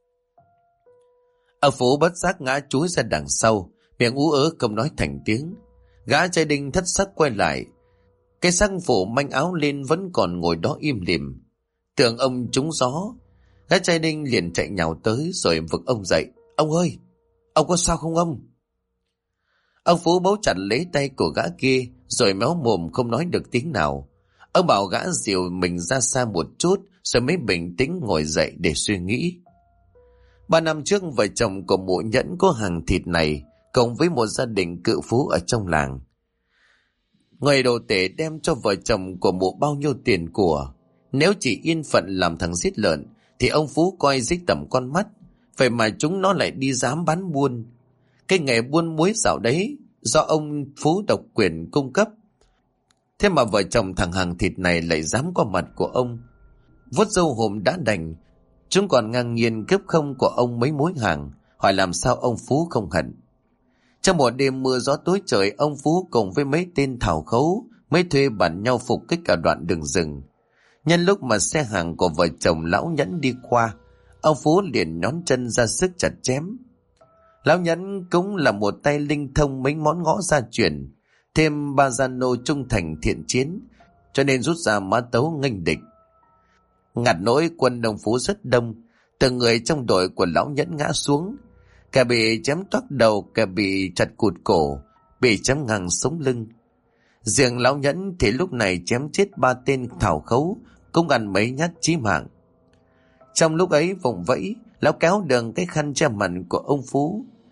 [SPEAKER 1] Ông Phú bất giác ngã chúi ra đằng sau, miệng ú ớ không nói thành tiếng. Gã trai đinh thất sắc quay lại, cái xác phủ manh áo lên vẫn còn ngồi đó im lìm. Tưởng ông trúng gió, gã trai đinh liền chạy nhào tới rồi vực ông dậy. "Ông ơi, ông có sao không ông?" Ông Phú bấu chặt lấy tay của gã kia rồi méo mồm không nói được tiếng nào. Ông bảo gã dìu mình ra xa một chút rồi mới bình tĩnh ngồi dậy để suy nghĩ. 3 năm trước, vợ chồng của mụ Nhẫn có hàng thịt này cộng với một gia đình cự phú ở trong làng, người đồ tể đem cho vợ chồng của mụ bao nhiêu tiền của. Nếu chỉ yên phận làm thằng giết lợn thì ông Phú coi dưới tầm con mắt, vậy mà chúng nó lại đi dám bán buôn. Cái nghề buôn muối xảo đấy do ông Phú độc quyền cung cấp. Thế mà vợ chồng thằng hàng thịt này lại dám qua mặt của ông, vuốt râu hùm đã đành. Chúng còn ngang nhiên cướp không của ông mấy mối hàng, hỏi làm sao ông Phú không hận. Trong một đêm mưa gió tối trời, ông Phú cùng với mấy tên thảo khấu mới thuê bàn nhau phục kích cả đoạn đường rừng. Nhân lúc mà xe hàng của vợ chồng lão Nhẫn đi qua, ông Phú liền nhón chân ra sức chặt chém. Lão Nhẫn cũng là một tay linh thông mấy món ngõ gia truyền, thêm ba gia nô trung thành thiện chiến, cho nên rút ra mã tấu nghênh địch. Ngặt nỗi quân đồng Phú rất đông, từng người trong đội của lão Nhẫn ngã xuống, kẻ bị chém toác đầu, kẻ bị chặt cụt cổ, bị chém ngang sống lưng. Riêng lão Nhẫn thì lúc này chém chết 3 tên thảo khấu, cũng ăn mấy nhát chí mạng. Trong lúc ấy vùng vẫy, lão kéo đường cái khăn che mặt của ông Phú,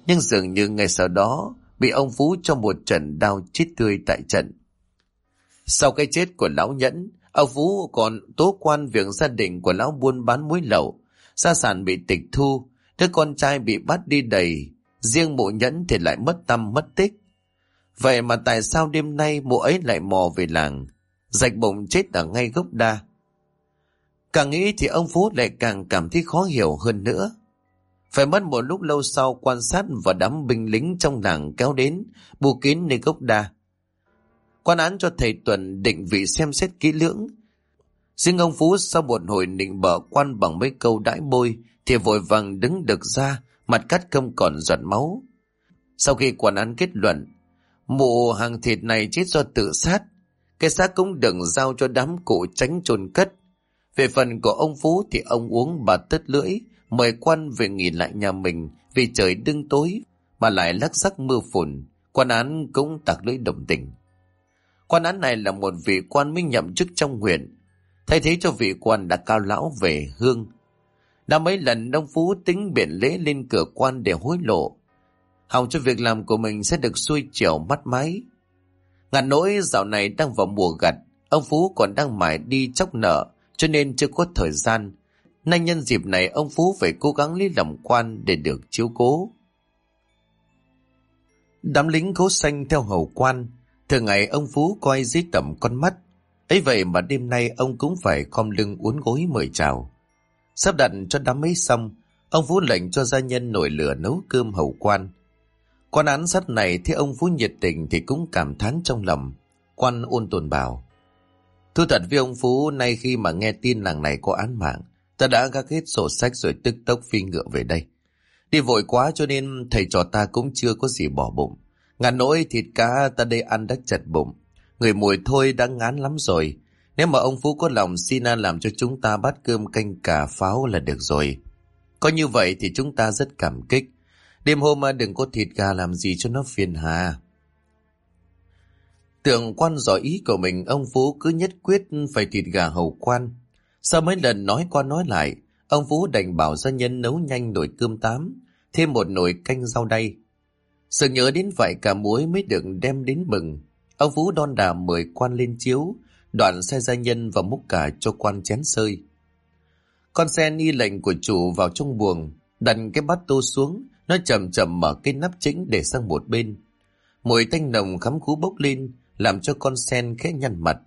[SPEAKER 1] nhưng dường như ngày sau đó bị ông Phú cho một trận đao chết tươi tại trận. Sau cái chết của lão Nhẫn, ông Phú còn tố quan việc gia đình của lão buôn bán muối lậu, gia sản bị tịch thu, đứa con trai bị bắt đi đầy, riêng mụ Nhẫn thì lại mất tăm mất tích. Vậy mà tại sao đêm nay mụ ấy lại mò về làng, rạch bụng chết ở ngay gốc đa? Càng nghĩ thì ông Phú lại càng cảm thấy khó hiểu hơn nữa. Phải mất một lúc lâu sau quan sát và đám binh lính trong làng kéo đến, bù kín nơi gốc đa. Quan án cho thầy Tuần định vị xem xét kỹ lưỡng. Riêng ông Phú sau một hồi nịnh bợ quan bằng mấy câu đãi bôi thì vội vàng đứng được ra, mặt cắt không còn giọt máu. Sau khi quan án kết luận, mụ hàng thịt này chết do tự sát, cái xác cũng đừng giao cho đám cụ tránh chôn cất. Về phần của ông Phú thì ông uống bà tứt lưỡi, mời quan về nghỉ lại nhà mình vì trời đương tối mà lại lắc xắc mưa phùn. Quan án cũng tặc lưỡi đồng tình. Quan án này là một vị quan mới nhậm chức trong huyện, thay thế cho vị quan đã cao lão về hương. Đã mấy lần ông Phú tính biện lễ lên cửa quan để hối lộ, hòng cho việc làm của mình sẽ được xuôi chiều mắt mái. Ngàn nỗi dạo này đang vào mùa gặt, ông Phú còn đang mải đi chóc nợ, cho nên chưa có thời gian. Nay nhân dịp này ông Phú phải cố gắng lấy làm quan để được chiếu cố. Đám lính khố xanh theo hầu quan, thường ngày ông Phú coi dưới tầm con mắt. Ấy vậy mà đêm nay ông cũng phải khom lưng uốn gối mời chào. Sắp đặt cho đám ấy xong, ông Phú lệnh cho gia nhân nổi lửa nấu cơm hầu quan. Quan án sát này thấy ông Phú nhiệt tình thì cũng cảm thán trong lòng. Quan ôn tồn bảo: thú thật với ông Phú, nay khi mà nghe tin làng này có án mạng, ta đã gác hết sổ sách rồi tức tốc phi ngựa về đây. Đi vội quá cho nên thầy trò ta cũng chưa có gì bỏ bụng. Ngàn nỗi thịt cá ta đây ăn đã chật bụng, người mùi thôi đã ngán lắm rồi. Nếu mà ông Phú có lòng xin làm cho chúng ta bát cơm canh cà pháo là được rồi. Có như vậy thì chúng ta rất cảm kích. Đêm hôm đừng có thịt gà làm gì cho nó phiền hà. Tưởng quan rõ ý của mình, ông Phú cứ nhất quyết phải thịt gà hầu quan. Sau mấy lần nói qua nói lại, ông Phú đành bảo gia nhân nấu nhanh nồi cơm tám, thêm một nồi canh rau đay. Sự nhớ đến vải cà muối mới được đem đến mừng. Ông Phú đon đà mời quan lên chiếu, đoạn sai gia nhân và múc cả cho quan chén sơi. Con sen y lệnh của chủ vào trong buồng, đặt cái bát tô xuống, nó chậm chậm mở cái nắp chính để sang một bên. Mùi tanh nồng khắm khú bốc lên, làm cho con sen khẽ nhăn mặt.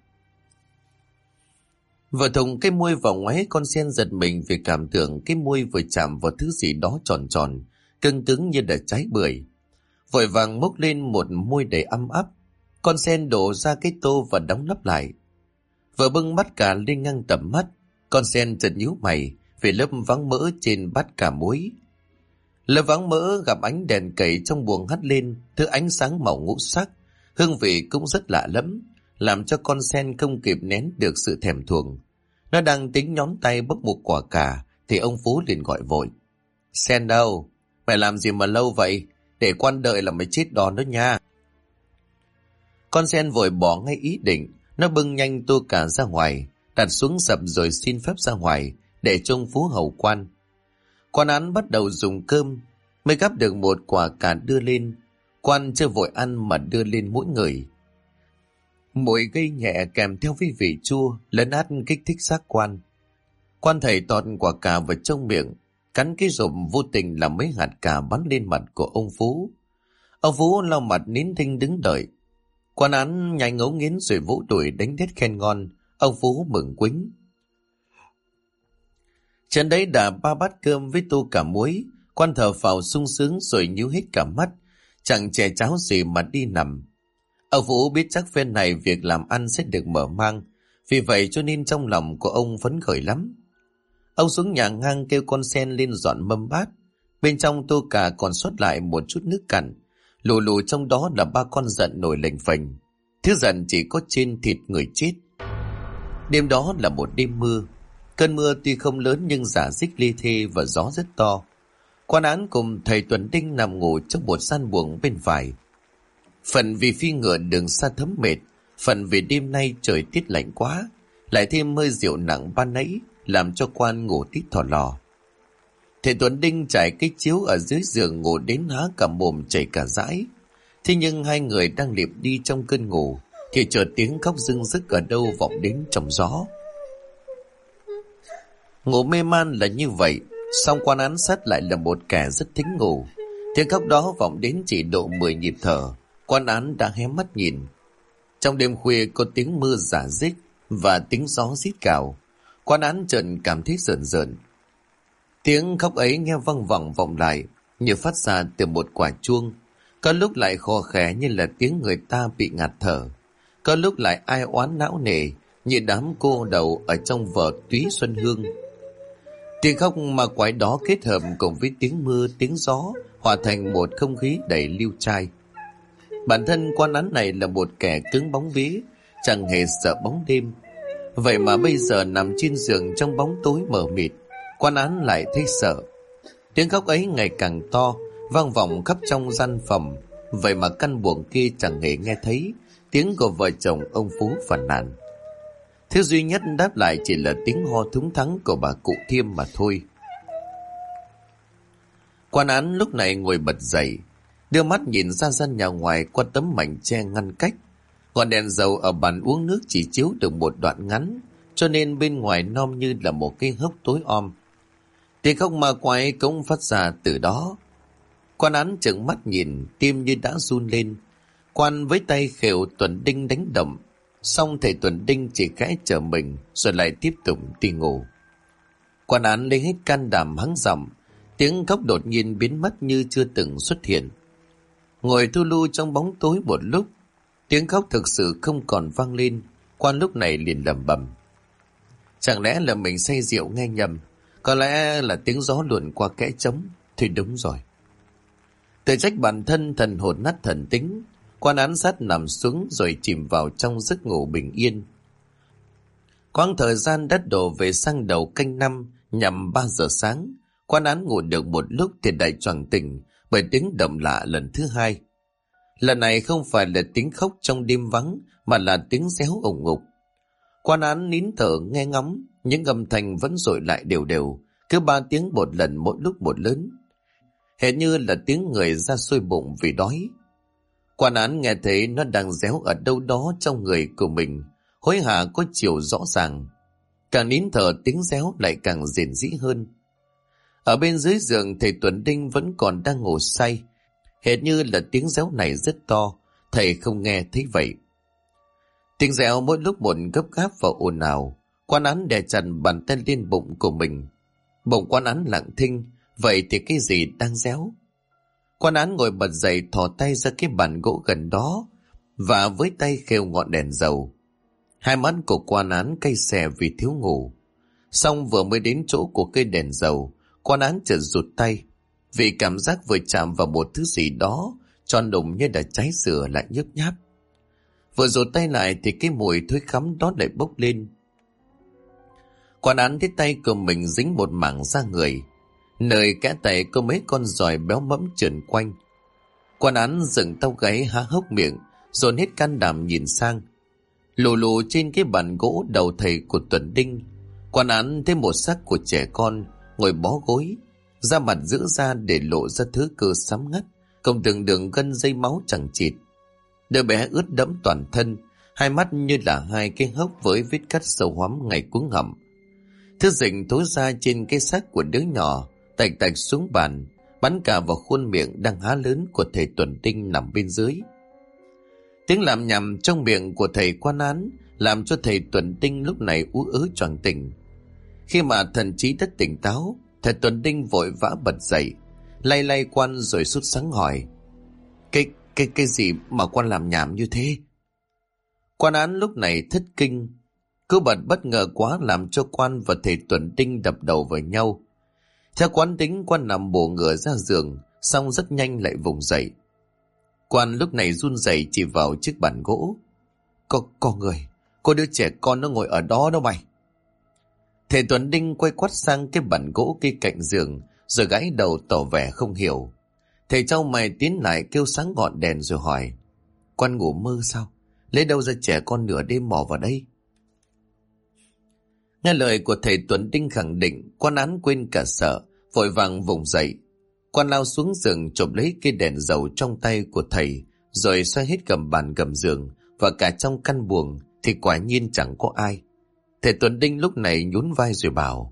[SPEAKER 1] Vừa thùng cái môi vào ngoáy, con sen giật mình vì cảm tưởng cái môi vừa chạm vào thứ gì đó tròn tròn, cứng cứng như là trái bưởi. Vội vàng múc lên một môi đầy ấm áp. Con sen đổ ra cái tô và đóng nắp lại. Vừa bưng mắt cả lên ngang tầm mắt, con sen chợt nhíu mày vì lớp váng mỡ trên bát cà muối. Lớp váng mỡ gặp ánh đèn cầy trong buồng hắt lên thứ ánh sáng màu ngũ sắc, hương vị cũng rất lạ lẫm, làm cho con sen không kịp nén được sự thèm thuồng. Nó đang tính nhón tay bốc một quả cà thì ông Phú liền gọi vội: Sen đâu? Mày làm gì mà lâu vậy? Để quan đợi là mày chết đòn đó nha. Con sen vội bỏ ngay ý định, nó bưng nhanh tô cà ra ngoài, đặt xuống sập rồi xin phép ra ngoài để cho ông Phú hầu quan. Quan án bắt đầu dùng cơm, mới gắp được một quả cà đưa lên. Quan chưa vội ăn mà đưa lên mỗi người. Mùi gây nhẹ kèm theo với vị chua lấn át kích thích giác quan. Quan thầy tọt quả cà vào trong miệng, cắn cái rộp vô tình làm mấy hạt cà bắn lên mặt của ông Phú. Ông Phú lau mặt nín thinh đứng đợi. Quan án nhai ngấu nghiến rồi vỗ đùi đánh đét khen ngon. Ông Phú mừng quính. Trên đấy đã 3 bát cơm với tô cà muối. Quan thờ phào sung sướng rồi nhíu hết cả mắt, chẳng chè cháo gì mà đi nằm. Ông Phú biết chắc phen này việc làm ăn sẽ được mở mang, vì vậy cho nên trong lòng của ông phấn khởi lắm. Ông xuống nhà ngang kêu con sen lên dọn mâm bát. Bên trong tô cà còn sót lại một chút nước cặn, lù lù trong đó là 3 con giận nổi lềnh phềnh. Thứ giận chỉ có trên thịt người chết. Đêm đó là một đêm mưa. Cơn mưa tuy không lớn nhưng rả rích lê thê và gió rất to. Quan án cùng thầy Tuấn Đinh nằm ngủ trong một gian buồng bên phải. Phần vì phi ngựa đường xa thấm mệt, phần vì đêm nay trời tiết lạnh quá, lại thêm hơi rượu nặng ban nãy làm cho quan ngủ tít thò lò. Thầy Tuấn Đinh trải cái chiếu ở dưới giường ngủ đến há cả mồm chảy cả dãi. Thế nhưng hai người đang liệm đi trong cơn ngủ thì chợt tiếng khóc rưng rức ở đâu vọng đến trong gió. Ngủ mê man là như vậy, song quan án sát lại là một kẻ rất thính ngủ. Tiếng khóc đó vọng đến chỉ độ 10 nhịp thở. Quan án đã hé mắt nhìn. Trong đêm khuya có tiếng mưa rả rích và tiếng gió rít cào. Quan án chợt cảm thấy rợn rợn. Tiếng khóc ấy nghe văng vẳng vọng lại như phát ra từ một quả chuông. Có lúc lại khò khè như là tiếng người ta bị ngạt thở. Có lúc lại ai oán não nề như đám cô đầu ở trong vở Túy Xuân Hương. Tiếng khóc ma quái đó kết hợp cùng với tiếng mưa, tiếng gió hòa thành một không khí đầy liêu trai. Bản thân quan án này là một kẻ cứng bóng vía, chẳng hề sợ bóng đêm. Vậy mà bây giờ nằm trên giường trong bóng tối mờ mịt, quan án lại thấy sợ. Tiếng khóc ấy ngày càng to, vang vọng khắp trong gian phòng. Vậy mà căn buồng kia chẳng hề nghe thấy tiếng của vợ chồng ông Phú phàn nàn. Thứ duy nhất đáp lại chỉ là tiếng ho thúng thắng của bà cụ Thiêm mà thôi. Quan án lúc này ngồi bật dậy, đưa mắt nhìn ra gian nhà ngoài qua tấm mảnh tre ngăn cách. Ngọn đèn dầu ở bàn uống nước chỉ chiếu được một đoạn ngắn, cho nên bên ngoài nom như là một cái hốc tối om. Tiếng khóc ma quái cũng phát ra từ đó. Quan án trợn mắt nhìn, tim như đã run lên. Quan với tay khều Tuấn Đinh đánh động, xong thầy Tuấn Đinh chỉ khẽ chờ mình rồi lại tiếp tục đi ngủ. Quan án lấy hết can đảm hắng giọng, tiếng khóc đột nhiên biến mất như chưa từng xuất hiện. Ngồi thu lu trong bóng tối một lúc, tiếng khóc thực sự không còn vang lên. Quan lúc này liền lẩm bẩm: chẳng lẽ là mình say rượu nghe nhầm? Có lẽ là tiếng gió luồn qua kẽ trống. Thì đúng rồi. Tự trách bản thân thần hồn nát thần tính, quan án sát nằm xuống rồi chìm vào trong giấc ngủ bình yên. Quãng thời gian đã đổ về sang đầu canh 5 nhằm 3 giờ sáng. Quan án ngủ được một lúc thì lại choàng tỉnh bởi tiếng động lạ lần thứ hai. Lần này không phải là tiếng khóc trong đêm vắng mà là tiếng réo ủng ngục. Quan án nín thở nghe ngóng, những âm thanh vẫn dội lại đều đều, cứ 3 tiếng một lần, mỗi lúc một lớn. Hệt như là tiếng người ra sôi bụng vì đói. Quan án nghe thấy nó đang réo ở đâu đó trong người của mình, hối hả có chiều rõ ràng. Càng nín thở tiếng réo lại càng rền rĩ hơn. Ở bên dưới giường thầy Tuấn Đinh vẫn còn đang ngủ say, hệt như là tiếng réo này rất to, thầy không nghe thấy vậy. Tiếng réo mỗi lúc một gấp gáp và ồn ào. Quan án đè chặt bàn tay lên bụng của mình. Bụng quan án lặng thinh, vậy thì cái gì đang réo? Quan án ngồi bật dậy, thò tay ra cái bàn gỗ gần đó và với tay khêu ngọn đèn dầu. Hai mắt của quan án cay xè vì thiếu ngủ. Xong vừa mới đến chỗ của cây đèn dầu, quan án chợt rụt tay vì cảm giác vừa chạm vào một thứ gì đó tròn đùng như là trái sữa lại nhức nháp. Vừa rụt tay lại thì cái mùi thối khắm đó lại bốc lên. Quan án thấy tay của mình dính một mảng da người, nơi kẽ tay có mấy con giòi béo mẫm trườn quanh. Quan án dựng tao gáy há hốc miệng, dồn hết can đảm nhìn sang. Lù lù trên cái bàn gỗ đầu thầy của Tuấn Đinh, quan án thấy một xác của trẻ con ngồi bó gối, da mặt giãn ra để lộ ra thứ cơ xám ngắt, cùng từng đường gân dây máu chẳng chịt. Đứa bé ướt đẫm toàn thân, hai mắt như là hai cái hốc với vết cắt sâu hoắm ngày cuống họng. Thứ dịch thối ra trên cái xác của đứa nhỏ tạch tạch xuống bàn, bắn cả vào khuôn miệng đang há lớn của thầy Tuấn Đinh nằm bên dưới. Tiếng làm nhằm trong miệng của thầy quan án làm cho thầy Tuấn Đinh lúc này ú ớ choàng tỉnh. Khi mà thần trí đã tỉnh táo, thầy Tuấn Đinh vội vã bật dậy, lay lay quan rồi sốt sắng hỏi: Cái gì mà quan làm nhảm như thế? Quan án lúc này thất kinh. Cứ bật bất ngờ quá làm cho quan và thầy Tuấn Đinh đập đầu vào nhau. Theo quán tính, quan nằm bổ ngửa ra giường, xong rất nhanh lại vùng dậy. Quan lúc này run rẩy chỉ vào chiếc bàn gỗ. Có người, có đứa trẻ con nó ngồi ở đó đó mày. Thầy Tuấn Đinh quay quắt sang cái bàn gỗ kia cạnh giường, rồi gãi đầu tỏ vẻ không hiểu. Thầy trao mày tiến lại kêu sáng ngọn đèn rồi hỏi: Quan ngủ mơ sao? Lấy đâu ra trẻ con nửa đêm mò vào đây? Nghe lời của thầy Tuấn Đinh khẳng định, quan án quên cả sợ, vội vàng vùng dậy. Quan lao xuống giường chộp lấy cây đèn dầu trong tay của thầy, rồi xoay hết gầm bàn gầm giường và cả trong căn buồng thì quả nhiên chẳng có ai. Thầy Tuấn Đinh lúc này nhún vai rồi bảo: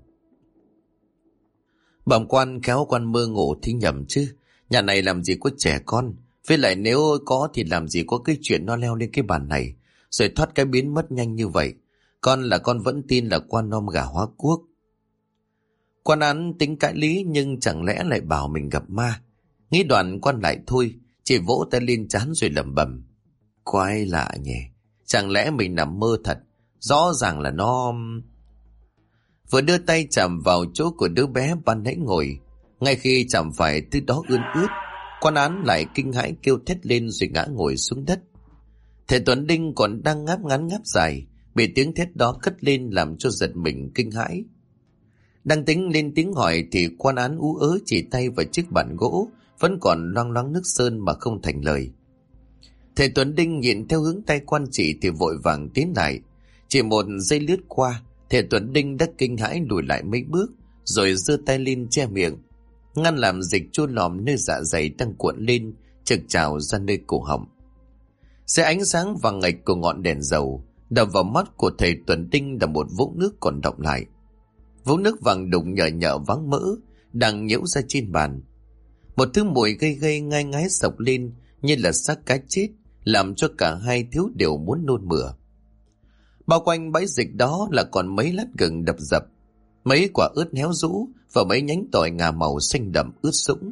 [SPEAKER 1] Bẩm quan, khéo quan mơ ngủ thì nhầm chứ. Nhà này làm gì có trẻ con, với lại nếu có thì làm gì có cái chuyện nó leo lên cái bàn này rồi thoát cái biến mất nhanh như vậy. Con vẫn tin là quan nom gà hóa quốc. Quan án tính cãi lý nhưng chẳng lẽ lại bảo mình gặp ma. Nghĩ đoạn quan lại thôi, chỉ vỗ tay lên trán rồi lẩm bẩm: Quái lạ nhỉ, chẳng lẽ mình nằm mơ thật? Rõ ràng là nó... Vừa đưa tay chạm vào chỗ của đứa bé ban nãy ngồi, ngay khi chạm phải thứ đó ươn ướt, quan án lại kinh hãi kêu thét lên rồi ngã ngồi xuống đất. Thầy Tuấn Đinh còn đang ngáp ngắn ngáp dài, bị tiếng thét đó cất lên làm cho giật mình kinh hãi. Đang tính lên tiếng hỏi thì quan án ú ớ chỉ tay vào chiếc bàn gỗ vẫn còn loang loáng nước sơn mà không thành lời. Thầy Tuấn Đinh nhìn theo hướng tay quan chỉ thì vội vàng tiến lại. Chỉ một giây lướt qua, thầy Tuấn Đinh đã kinh hãi lùi lại mấy bước, rồi giơ tay lên che miệng, ngăn làm dịch chua lòm nơi dạ dày đang cuộn lên, trực trào ra nơi cổ họng. Xe ánh sáng vàng ngạch của ngọn đèn dầu đập vào mắt của thầy Tuấn Đinh là một vũng nước còn đọng lại. Vũng nước vàng đục nhợ nhợ váng mỡ đang nhiễu ra trên bàn. Một thứ mùi gây gây ngai ngái sộc lên như là xác cá chết, làm cho cả hai thiếu đều muốn nôn mửa. Bao quanh bãi dịch đó là còn mấy lát gừng đập dập, mấy quả ớt héo rũ và mấy nhánh tỏi ngà màu xanh đậm ướt sũng.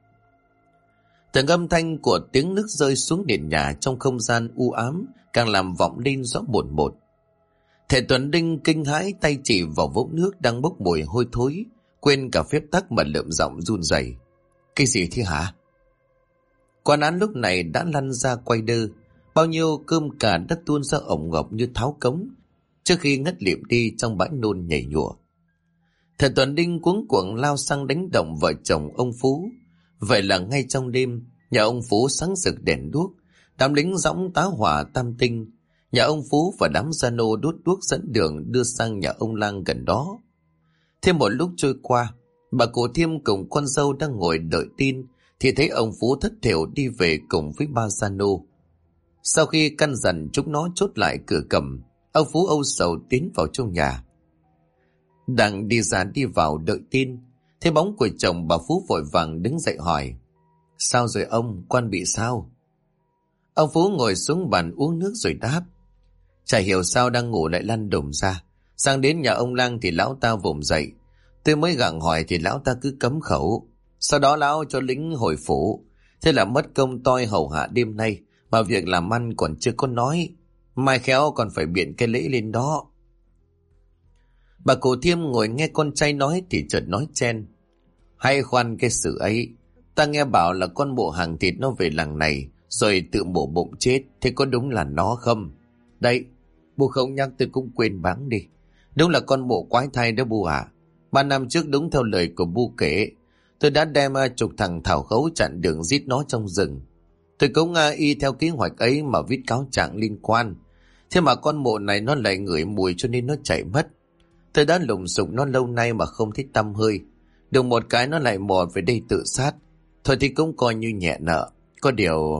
[SPEAKER 1] Từng âm thanh của tiếng nước rơi xuống nền nhà trong không gian u ám càng làm vọng lên rõ một một. Thầy Tuấn Đinh kinh hãi tay chỉ vào vũng nước đang bốc mùi hôi thối, quên cả phép tắc mà lượm giọng run rẩy. Cái gì thế hả? Quan án lúc này đã lăn ra quay đơ, bao nhiêu cơm cà đã tuôn ra ổng ngọc như tháo cống trước khi ngất lịm đi trong bãi nôn nhảy nhụa. Thầy Tuấn Đinh cuống cuồng lao sang đánh động vợ chồng ông Phú. Vậy là ngay trong đêm, nhà ông Phú sáng rực đèn đuốc, đám lính dõng tá hỏa tam tinh. Nhà ông Phú và đám gia nô đốt đuốc dẫn đường đưa sang nhà ông Lang gần đó. Thêm một lúc trôi qua, bà cụ Thiêm cùng con dâu đang ngồi đợi tin thì thấy ông Phú thất thểu đi về cùng với ba gia nô. Sau khi căn dặn chúng nó chốt lại cửa cầm, ông Phú âu sầu tiến vào trong nhà. Đang đi ra đi vào đợi tin, thấy bóng của chồng bà Phú vội vàng đứng dậy hỏi: Sao rồi ông, quan bị sao? Ông Phú ngồi xuống bàn uống nước rồi đáp: Chả hiểu sao đang ngủ lại lăn đùng ra. Sang đến nhà ông Lang thì lão ta vùng dậy. Tôi mới gặng hỏi thì lão ta cứ cấm khẩu. Sau đó lão cho lính hồi phủ. Thế là mất công toi hầu hạ đêm nay, mà việc làm ăn còn chưa có nói. Mai khéo còn phải biện cái lễ lên đó. Bà cụ Thiêm ngồi nghe con trai nói thì chợt nói chen: Hay khoan cái sự ấy, ta nghe bảo là con bộ hàng thịt nó về làng này rồi tự mổ bụng chết, thế có đúng là nó không? Đấy, bu không nhắc tôi cũng quên bẵng đi. Đúng là con bộ quái thai đó bu ạ. 3 năm trước đúng theo lời của bu kể, tôi đã đem chục thằng thảo khấu chặn đường giết nó trong rừng. Tôi cũng y theo kế hoạch ấy mà viết cáo trạng liên quan. Thế mà con mộ này nó lại ngửi mùi cho nên nó chạy mất. Tôi đã lùng sục nó lâu nay mà không thấy tăm hơi. Được một cái nó lại mò về đây tự sát. Thôi thì cũng coi như nhẹ nợ. Có điều...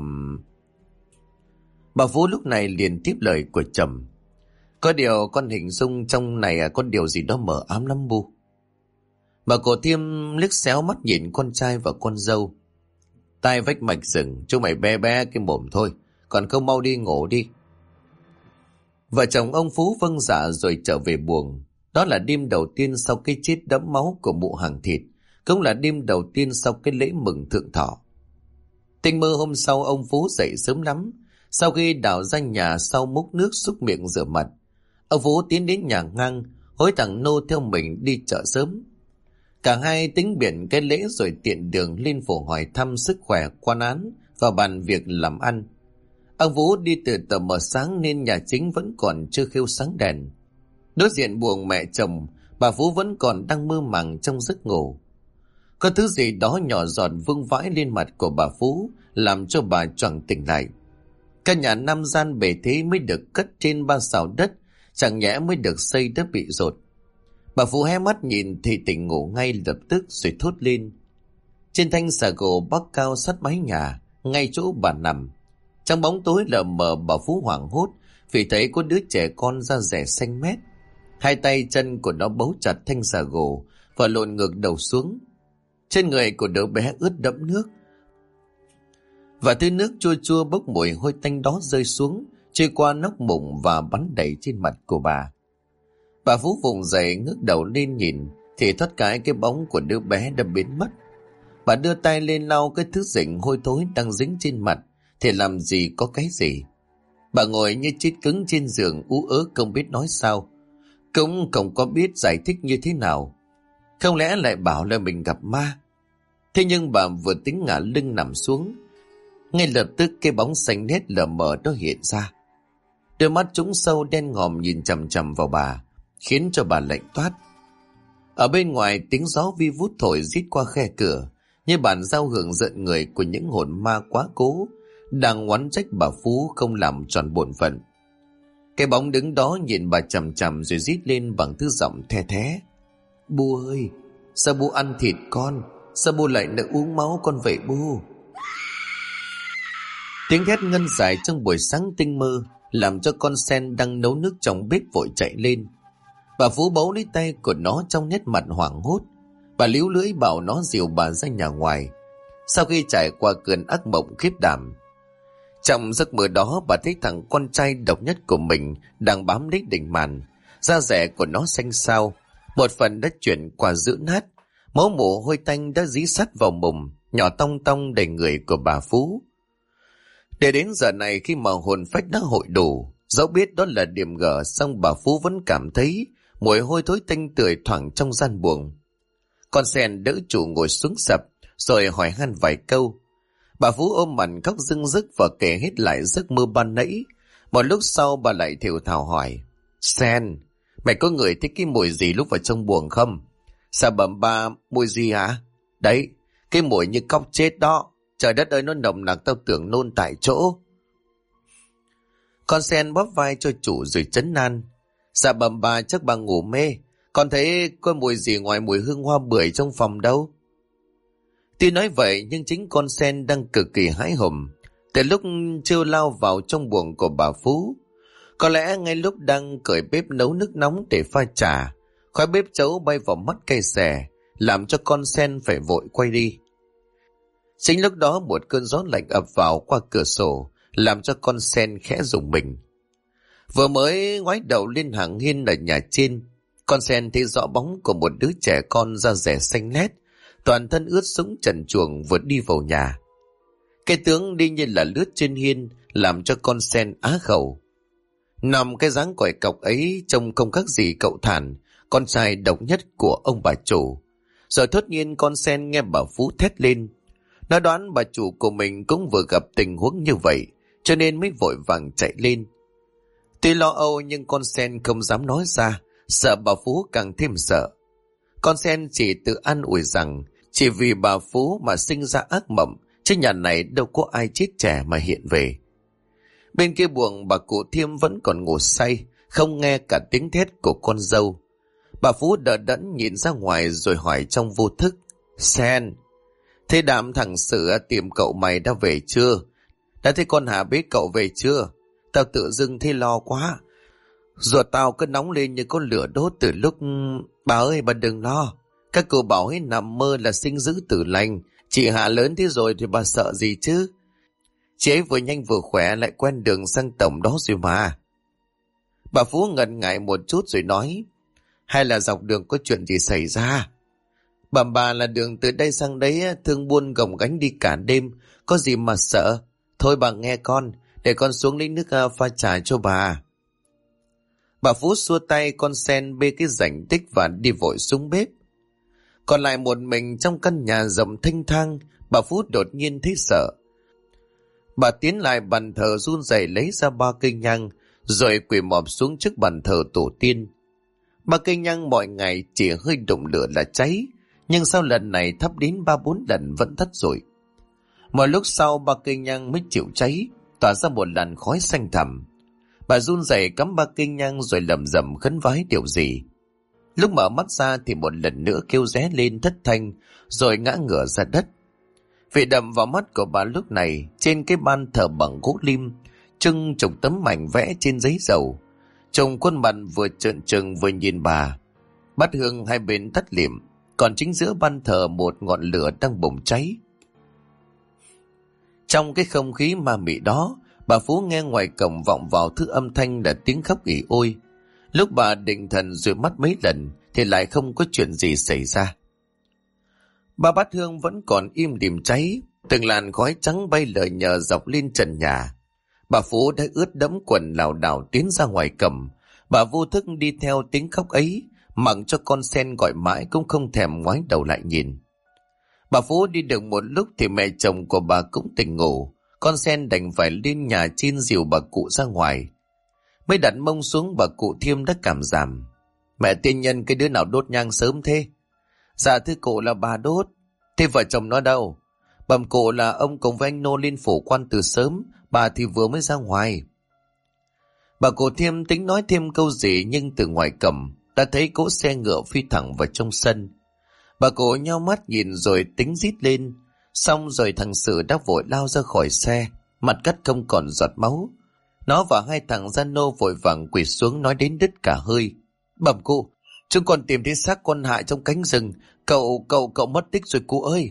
[SPEAKER 1] Bà Phú lúc này liền tiếp lời của chồng: Có điều con hình dung trong này có điều gì đó mờ ám lắm bu. Bà cụ Thiêm liếc xéo mắt nhìn con trai và con dâu: Tai vách mạch rừng, chúng mày be be cái mồm thôi, còn không mau đi ngủ đi. Vợ chồng ông Phú vâng dạ rồi trở về buồng. Đó là đêm đầu tiên sau cái chết đẫm máu của mụ hàng thịt, cũng là đêm đầu tiên sau cái lễ mừng thượng thọ. Tinh mơ hôm sau ông Phú dậy sớm lắm. Sau khi đào ra nhà sau múc nước xúc miệng rửa mặt, ông Phú tiến đến nhà ngang, hối thằng nô theo mình đi chợ sớm. Cả hai tính biển cái lễ rồi tiện đường lên phủ hỏi thăm sức khỏe quan án và bàn việc làm ăn. Ông Phú đi từ tờ mờ sáng nên nhà chính vẫn còn chưa khêu sáng đèn. Đối diện buồng mẹ chồng, bà Phú vẫn còn đang mơ màng trong giấc ngủ. Có thứ gì đó nhỏ giọt vương vãi lên mặt của bà Phú, làm cho bà choàng tỉnh lại. Căn nhà năm gian bề thế mới được cất trên 3 sào đất, chẳng nhẽ mới được xây đã bị rột. Bà Phú hé mắt nhìn thì tỉnh ngủ ngay lập tức rồi thốt lên. Trên thanh xà gồ bắc cao sát mái nhà, ngay chỗ bà nằm. Trong bóng tối lờ mờ, bà Phú hoảng hốt vì thấy có đứa trẻ con da rẻ xanh mét. Hai tay chân của nó bấu chặt thanh xà gồ và lộn ngược đầu xuống. Trên người của đứa bé ướt đẫm nước, và thứ nước chua chua bốc mùi hôi tanh đó rơi xuống, trôi qua nóc mụng và bắn đầy trên mặt của bà. Bà Phú vùng dậy ngước đầu lên nhìn, thì thoát cái bóng của đứa bé đã biến mất. Bà đưa tay lên lau cái thứ dịnh hôi thối đang dính trên mặt, thì làm gì có cái gì. Bà ngồi như chết cứng trên giường, ú ớ không biết nói sao, cũng không có biết giải thích như thế nào. Không lẽ lại bảo là mình gặp ma? Thế nhưng bà vừa tính ngả lưng nằm xuống, ngay lập tức cái bóng xanh nét lờ mờ đó hiện ra. Đôi mắt trũng sâu đen ngòm nhìn chằm chằm vào bà, khiến cho bà lạnh toát. Ở bên ngoài tiếng gió vi vút thổi rít qua khe cửa, như bản giao hưởng giận người của những hồn ma quá cố đang oán trách bà Phú không làm tròn bổn phận. Cái bóng đứng đó nhìn bà chằm chằm rồi rít lên bằng thứ giọng the thé. Bu ơi, sao bu ăn thịt con? Sao bu lại nỡ uống máu con vậy bu? Tiếng hét ngân dài trong buổi sáng tinh mơ làm cho con sen đang nấu nước trong bếp vội chạy lên. Bà Phú bấu lấy tay của nó trong nét mặt hoảng hốt. Bà líu lưỡi bảo nó dìu bà ra nhà ngoài. Sau khi trải qua cơn ác mộng khiếp đảm, trong giấc mơ đó bà thấy thằng con trai độc nhất của mình đang bám lấy đỉnh màn. Da rẻ của nó xanh xao, một phần đã chuyển qua dữ nát, máu mồ hôi tanh đã dí sắt vào mồm, nhỏ tong tong đầy người của bà Phú. Để đến giờ này, khi mà hồn phách đã hội đủ, dẫu biết đó là điểm gở, song bà Phú vẫn cảm thấy mùi hôi thối tanh tưởi thoảng trong gian buồng. Con sen đỡ chủ ngồi xuống sập, rồi hỏi han vài câu. Bà Phú ôm mặt khóc rưng rức và kể hết lại giấc mơ ban nãy. Một lúc sau bà lại thều thào hỏi: Sen, mày có ngửi thấy cái mùi gì lúc vào trong buồng không? Sao bẩm ba, mùi gì hả? Đấy, cái mùi như cóc chết đó. Trời đất ơi, nó nồng nặc tao tưởng nôn tại chỗ. Con sen bóp vai cho chủ rồi trấn an: Dạ bẩm bà, chắc bà ngủ mê. Con thấy có mùi gì ngoài mùi hương hoa bưởi trong phòng đâu. Tuy nói vậy nhưng chính con sen đang cực kỳ hãi hùng. Từ lúc chưa lao vào trong buồng của bà Phú, có lẽ ngay lúc đang cởi bếp nấu nước nóng để pha trà, khói bếp chấu bay vào mắt cay xè, làm cho con sen phải vội quay đi. Chính lúc đó một cơn gió lạnh ập vào qua cửa sổ, làm cho con sen khẽ rùng mình. Vừa mới ngoái đầu lên hàng hiên ở nhà trên, con sen thấy rõ bóng của một đứa trẻ con da rẻ xanh lét, toàn thân ướt sũng trần truồng vừa đi vào nhà. Cái tướng đi như là lướt trên hiên, làm cho con sen á khẩu. Nằm cái dáng còi cọc ấy trông không khác gì cậu Thản, con trai độc nhất của ông bà chủ. Rồi thốt nhiên con sen nghe bà Phú thét lên. Nó đoán bà chủ của mình cũng vừa gặp tình huống như vậy, cho nên mới vội vàng chạy lên. Tuy lo âu nhưng con sen không dám nói ra, sợ bà Phú càng thêm sợ. Con sen chỉ tự an ủi rằng chỉ vì bà Phú mà sinh ra ác mộng, chứ nhà này đâu có ai chết trẻ mà hiện về. Bên kia buồng, bà cụ Thiêm vẫn còn ngủ say, không nghe cả tiếng thét của con dâu. Bà Phú đờ đẫn nhìn ra ngoài rồi hỏi trong vô thức: Sen, thế Đạm thằng Sự tìm cậu mày đã về chưa? Đã thấy con Hà biết cậu về chưa? Tao tự dưng thấy lo quá. Ruột tao cứ nóng lên như có lửa đốt từ lúc... Bà ơi, bà đừng lo. Các cô bảo ấy nằm mơ là sinh dữ tử lành. Chị Hạ lớn thế rồi thì bà sợ gì chứ? Chị ấy vừa nhanh vừa khỏe, lại quen đường sang tổng đó rồi mà. Bà Phú ngần ngại một chút rồi nói: Hay là dọc đường có chuyện gì xảy ra? Bẩm bà, là đường từ đây sang đấy thương buôn gồng gánh đi cả đêm, có gì mà sợ. Thôi bà nghe con, để con xuống lấy nước pha trà cho bà. Bà Phú xua tay con sen bê cái rảnh tích và đi vội xuống bếp. Còn lại một mình trong căn nhà rộng thênh thang, bà Phú đột nhiên thấy sợ. Bà tiến lại bàn thờ run rẩy lấy ra 3 cây nhang, rồi quỳ mọp xuống trước bàn thờ tổ tiên. 3 cây nhang mọi ngày chỉ hơi đụng lửa là cháy, nhưng sau lần này thắp đến 3-4 lần vẫn thất rồi. Một lúc sau 3 cây nhang mới chịu cháy, tỏa ra một làn khói xanh thẳm. Bà run rẩy cắm 3 cây nhang rồi lẩm rẩm khấn vái điều gì. Lúc mở mắt ra thì một lần nữa kêu ré lên thất thanh, rồi ngã ngửa ra đất. Vì đậm vào mắt của bà lúc này, trên cái ban thờ bằng gỗ lim, trưng chục tấm mảnh vẽ trên giấy dầu. Chồng khuôn mặt vừa trợn trừng vừa nhìn bà. Bát hương hai bên tắt lịm, còn chính giữa ban thờ một ngọn lửa đang bùng cháy. Trong cái không khí ma mị đó, bà Phú nghe ngoài cổng vọng vào thứ âm thanh là tiếng khóc ỉ ôi. Lúc bà định thần dụi mắt mấy lần thì lại không có chuyện gì xảy ra. Ba bát hương vẫn còn im lìm cháy, từng làn khói trắng bay lờ nhờ dọc lên trần nhà. Bà Phú đã ướt đẫm quần lảo đảo tiến ra ngoài cầm. Bà vô thức đi theo tiếng khóc ấy, mặc cho con sen gọi mãi cũng không thèm ngoái đầu lại nhìn. Bà Phú đi được một lúc thì mẹ chồng của bà cũng tỉnh ngủ. Con sen đành phải lên nhà trên dìu bà cụ ra ngoài. Mới đặt mông xuống, bà cụ Thiêm đã cảm giảm. Mẹ tiên nhân, cái đứa nào đốt nhang sớm thế? Dạ thưa cụ, là bà đốt. Thế vợ chồng nó đâu? Bẩm cụ là ông cùng với anh Nô lên phủ quan từ sớm, bà thì vừa mới ra ngoài. Bà cụ Thiêm tính nói thêm câu gì, nhưng từ ngoài cổng đã thấy cỗ xe ngựa phi thẳng vào trong sân. Bà cụ nhao mắt nhìn rồi tính rít lên, xong rồi thằng Sự đã vội lao ra khỏi xe, mặt cắt không còn giọt máu. Nó và hai thằng gian nô vội vàng quỳ xuống nói đến đứt cả hơi. Bẩm cụ, chúng còn tìm thấy xác con Hại trong cánh rừng. Cậu mất tích rồi cụ ơi.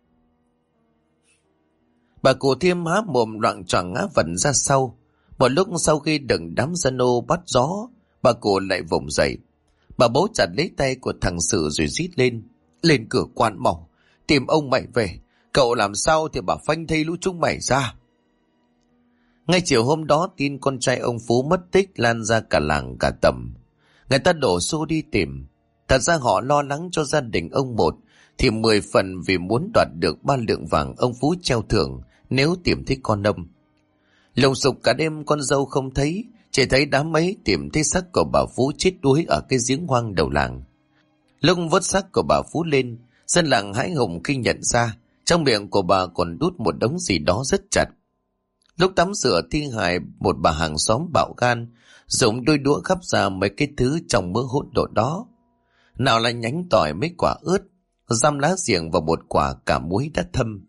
[SPEAKER 1] Bà cụ Thiêm há mồm loạng choạng ngã vần ra sau. Một lúc sau khi đừng đám gian nô bắt gió, bà cụ lại vùng dậy. Bà bấu chặt lấy tay của thằng Sự rồi rít lên. Lên cửa quan mau, tìm ông mày về. Cậu làm sao thì bà phanh thây lũ chúng mày ra. Ngay chiều hôm đó, tin con trai ông Phú mất tích lan ra cả làng cả tầm. Người ta đổ xô đi tìm. Thật ra họ lo lắng cho gia đình ông một, thì 10 phần vì muốn đoạt được 3 lượng vàng ông Phú treo thưởng nếu tìm thấy con ông. Lùng sục cả đêm con dâu không thấy, chỉ thấy đám ấy tìm thấy xác của bà Phú chết đuối ở cái giếng hoang đầu làng. Lúc vớt xác của bà Phú lên, dân làng hãi hùng khi nhận ra trong miệng của bà còn đút một đống gì đó rất chặt. Lúc tắm rửa thi hài, một bà hàng xóm bạo gan dùng đôi đũa gắp ra mấy cái thứ trong mớ hỗn độn đó. Nào là nhánh tỏi, mấy quả ớt, giam lá giềng và một quả cà muối đã thâm.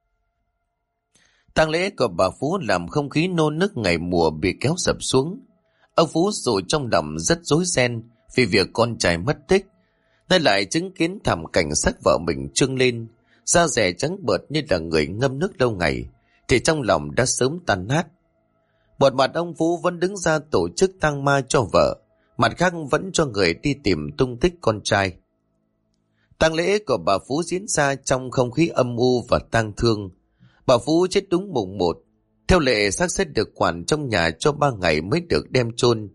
[SPEAKER 1] Tang lễ của bà Phú làm không khí nôn nức ngày mùa bị kéo sập xuống. Ông Phú dù trong lòng rất rối ren vì việc con trai mất tích, nay lại chứng kiến thảm cảnh xác vợ mình trưng lên, da dẻ trắng bợt như là người ngâm nước lâu ngày, thì trong lòng đã sớm tan nát. Một mặt ông Phú vẫn đứng ra tổ chức tang ma cho vợ, mặt khác vẫn cho người đi tìm tung tích con trai. Tang lễ của bà Phú diễn ra trong không khí âm u và tang thương. Bà Phú chết đúng mùng 1. Theo lệ, xác sẽ được quản trong nhà cho 3 ngày mới được đem chôn.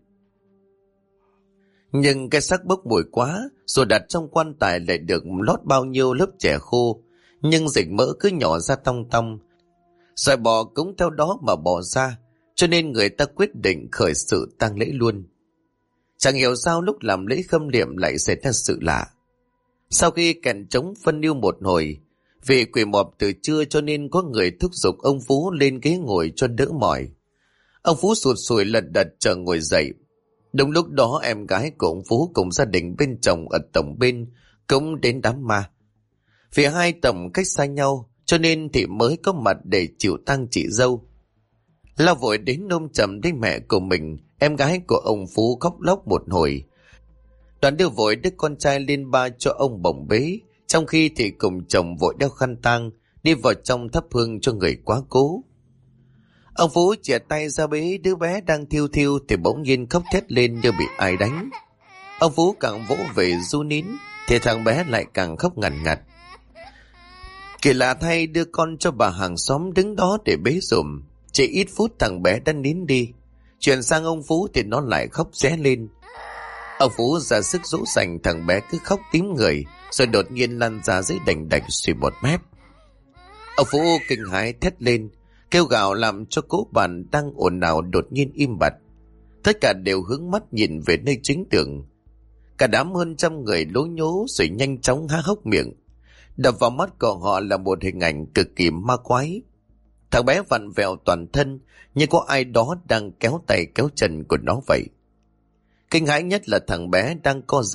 [SPEAKER 1] Nhưng cái xác bốc mùi quá, rồi đặt trong quan tài lại được lót bao nhiêu lớp chè khô, nhưng dịch mỡ cứ nhỏ ra tong tong. Rồi bò cũng theo đó mà bò ra, cho nên người ta quyết định khởi sự tang lễ luôn. Chẳng hiểu sao lúc làm lễ khâm liệm lại xảy ra sự lạ. Sau khi kèn trống phân lưu một hồi, vì quỷ mọp từ trưa cho nên có người thúc giục ông Phú lên ghế ngồi cho đỡ mỏi. Ông Phú sụt sùi lật đật chờ ngồi dậy. Đúng lúc đó em gái của ông Phú cùng gia đình bên chồng ở tổng bên cũng đến đám ma. Vì hai tổng cách xa nhau cho nên thị mới có mặt để chịu tang chị dâu. Lao vội đến ôm chầm đến mẹ của mình, em gái của ông Phú khóc lóc một hồi. Đoàn đưa vội đứa con trai lên ba cho ông bồng bế, trong khi thì cùng chồng vội đeo khăn tang đi vào trong thắp hương cho người quá cố. Ông Phú chìa tay ra bế đứa bé đang thiêu thiêu thì bỗng nhiên khóc thét lên như bị ai đánh. Ông Phú càng vỗ về ru nín thì thằng bé lại càng khóc ngằn ngặt. Kỳ lạ thay, đưa con cho bà hàng xóm đứng đó để bế giùm, chỉ ít phút thằng bé đã nín đi. Chuyển sang ông Phú thì nó lại khóc ré lên. Ông Phú ra sức dỗ dành, thằng bé cứ khóc tím người, rồi đột nhiên lăn ra dưới đành đạch suy một mép. Ông Phú kinh hãi thét lên, kêu gào làm cho cỗ bàn đang ồn ào đột nhiên im bặt. Tất cả đều hướng mắt nhìn về nơi chính tường. Cả đám hơn 100 người lố nhố rồi nhanh chóng há hốc miệng. Đập vào mắt của họ là một hình ảnh cực kỳ ma quái. Thằng bé vặn vẹo toàn thân như có ai đó đang kéo tay kéo chân của nó vậy. Kinh hãi nhất là thằng bé đang co giật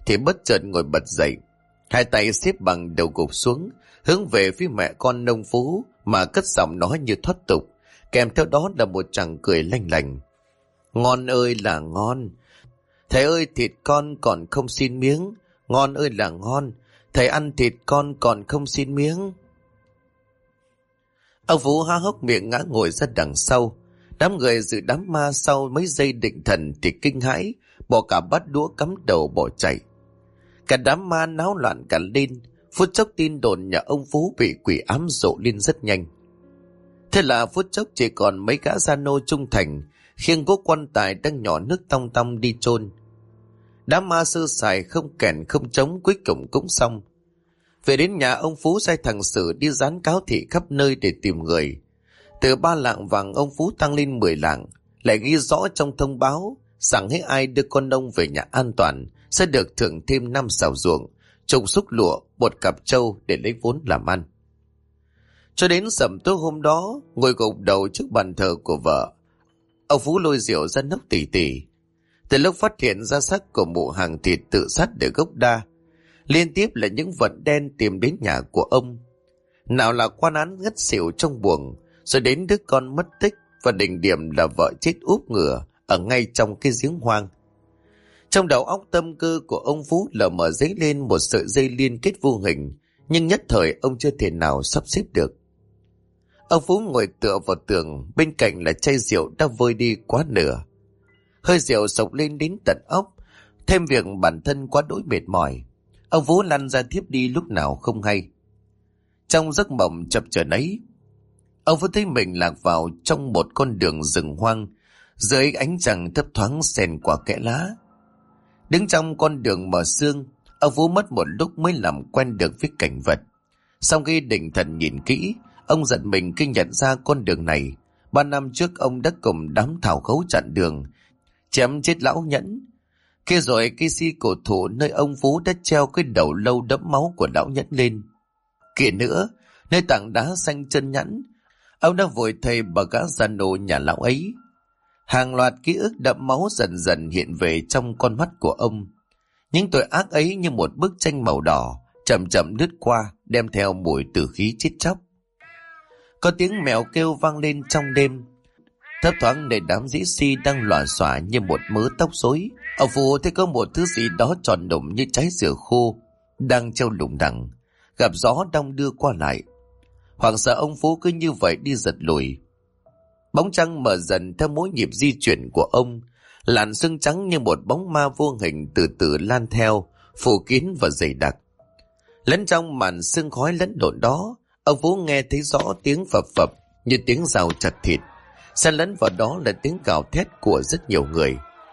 [SPEAKER 1] thì bất chợt ngồi bật dậy, hai tay xếp bằng đầu gục xuống, hướng về phía mẹ con nông phú mà cất giọng nói như thoát tục, kèm theo đó là một tràng cười lanh lành. Ngon ơi là ngon, thầy ơi thịt con còn không xin miếng, ngon ơi là ngon, thầy ăn thịt con còn không xin miếng. Ông Phú há hốc miệng ngã ngồi ra đằng sau. Đám người dự đám ma sau mấy giây định thần thì kinh hãi, bỏ cả bát đũa cắm đầu bỏ chạy. Cả đám ma náo loạn cả lên, phút chốc tin đồn nhà ông Phú bị quỷ ám rộ lên rất nhanh. Thế là phút chốc chỉ còn mấy gã gia nô trung thành, khiêng cố quan tài đang nhỏ nước tong tong đi chôn. Đám ma sơ sài không kèn không trống cuối cùng cũng xong. Về đến nhà ông Phú sai thằng Sử đi dán cáo thị khắp nơi để tìm người. Từ 3 lạng vàng ông Phú tăng lên 10 lạng, lại ghi rõ trong thông báo rằng hết ai đưa con ông về nhà an toàn sẽ được thưởng thêm 5 sào ruộng, trồng xúc lụa, một cặp trâu để lấy vốn làm ăn. Cho đến sẩm tối hôm đó, ngồi gục đầu trước bàn thờ của vợ, ông Phú lôi rượu ra nốc tỉ tỉ. Từ lúc phát hiện ra xác của mụ hàng thịt tự sát ở gốc đa, liên tiếp là những vật đen tìm đến nhà của ông. Nào là quan án ngất xỉu trong buồng, rồi đến đứa con mất tích, và đỉnh điểm là vợ chết úp ngửa ở ngay trong cái giếng hoang. Trong đầu óc tâm cơ của ông Phú lờ mờ dấy lên một sợi dây liên kết vô hình, nhưng nhất thời ông chưa thể nào sắp xếp được. Ông Phú ngồi tựa vào tường, bên cạnh là chai rượu đã vơi đi quá nửa. Hơi rượu sộc lên đến tận óc, thêm việc bản thân quá đỗi mệt mỏi, ông Phú lăn ra thiếp đi lúc nào không hay. Trong giấc mộng chập chờn ấy, ông Phú thấy mình lạc vào trong một con đường rừng hoang, dưới ánh trăng thấp thoáng xen qua kẽ lá. Đứng trong con đường mờ sương, ông Phú mất một lúc mới làm quen được với cảnh vật. Sau khi định thần nhìn kỹ, ông giật mình khi nhận ra con đường này 3 năm trước ông đã cùng đám thảo khấu chặn đường, chém chết lão Nhẫn. Kia rồi cây si cổ thụ nơi ông Phú đã treo cái đầu lâu đẫm máu của lão Nhẫn lên. Kia nữa, nơi tảng đá xanh chân nhẵn, ông đã vội thầy bà gã gia nô nhà lão ấy. Hàng loạt ký ức đẫm máu dần dần hiện về trong con mắt của ông. Những tội ác ấy như một bức tranh màu đỏ, chậm chậm lướt qua, đem theo mùi tử khí chết chóc. Có tiếng mèo kêu vang lên trong đêm. Thấp thoáng nơi đám dĩ si đang lòa xòa như một mớ tóc rối. Ông Phú thấy có một thứ gì đó tròn đụng như trái dừa khô đang treo lủng đẳng, gặp gió đong đưa qua lại. Hoảng sợ ông Phú cứ như vậy đi giật lùi. Bóng trăng mở dần theo mỗi nhịp di chuyển của ông, làn sương trắng như một bóng ma vô hình từ từ lan theo, phủ kín và dày đặc. Lẫn trong màn sương khói lẫn lộn đó, ông Phú nghe thấy rõ tiếng phập phập như tiếng rào chặt thịt, xen lẫn vào đó là tiếng gào thét của rất nhiều người.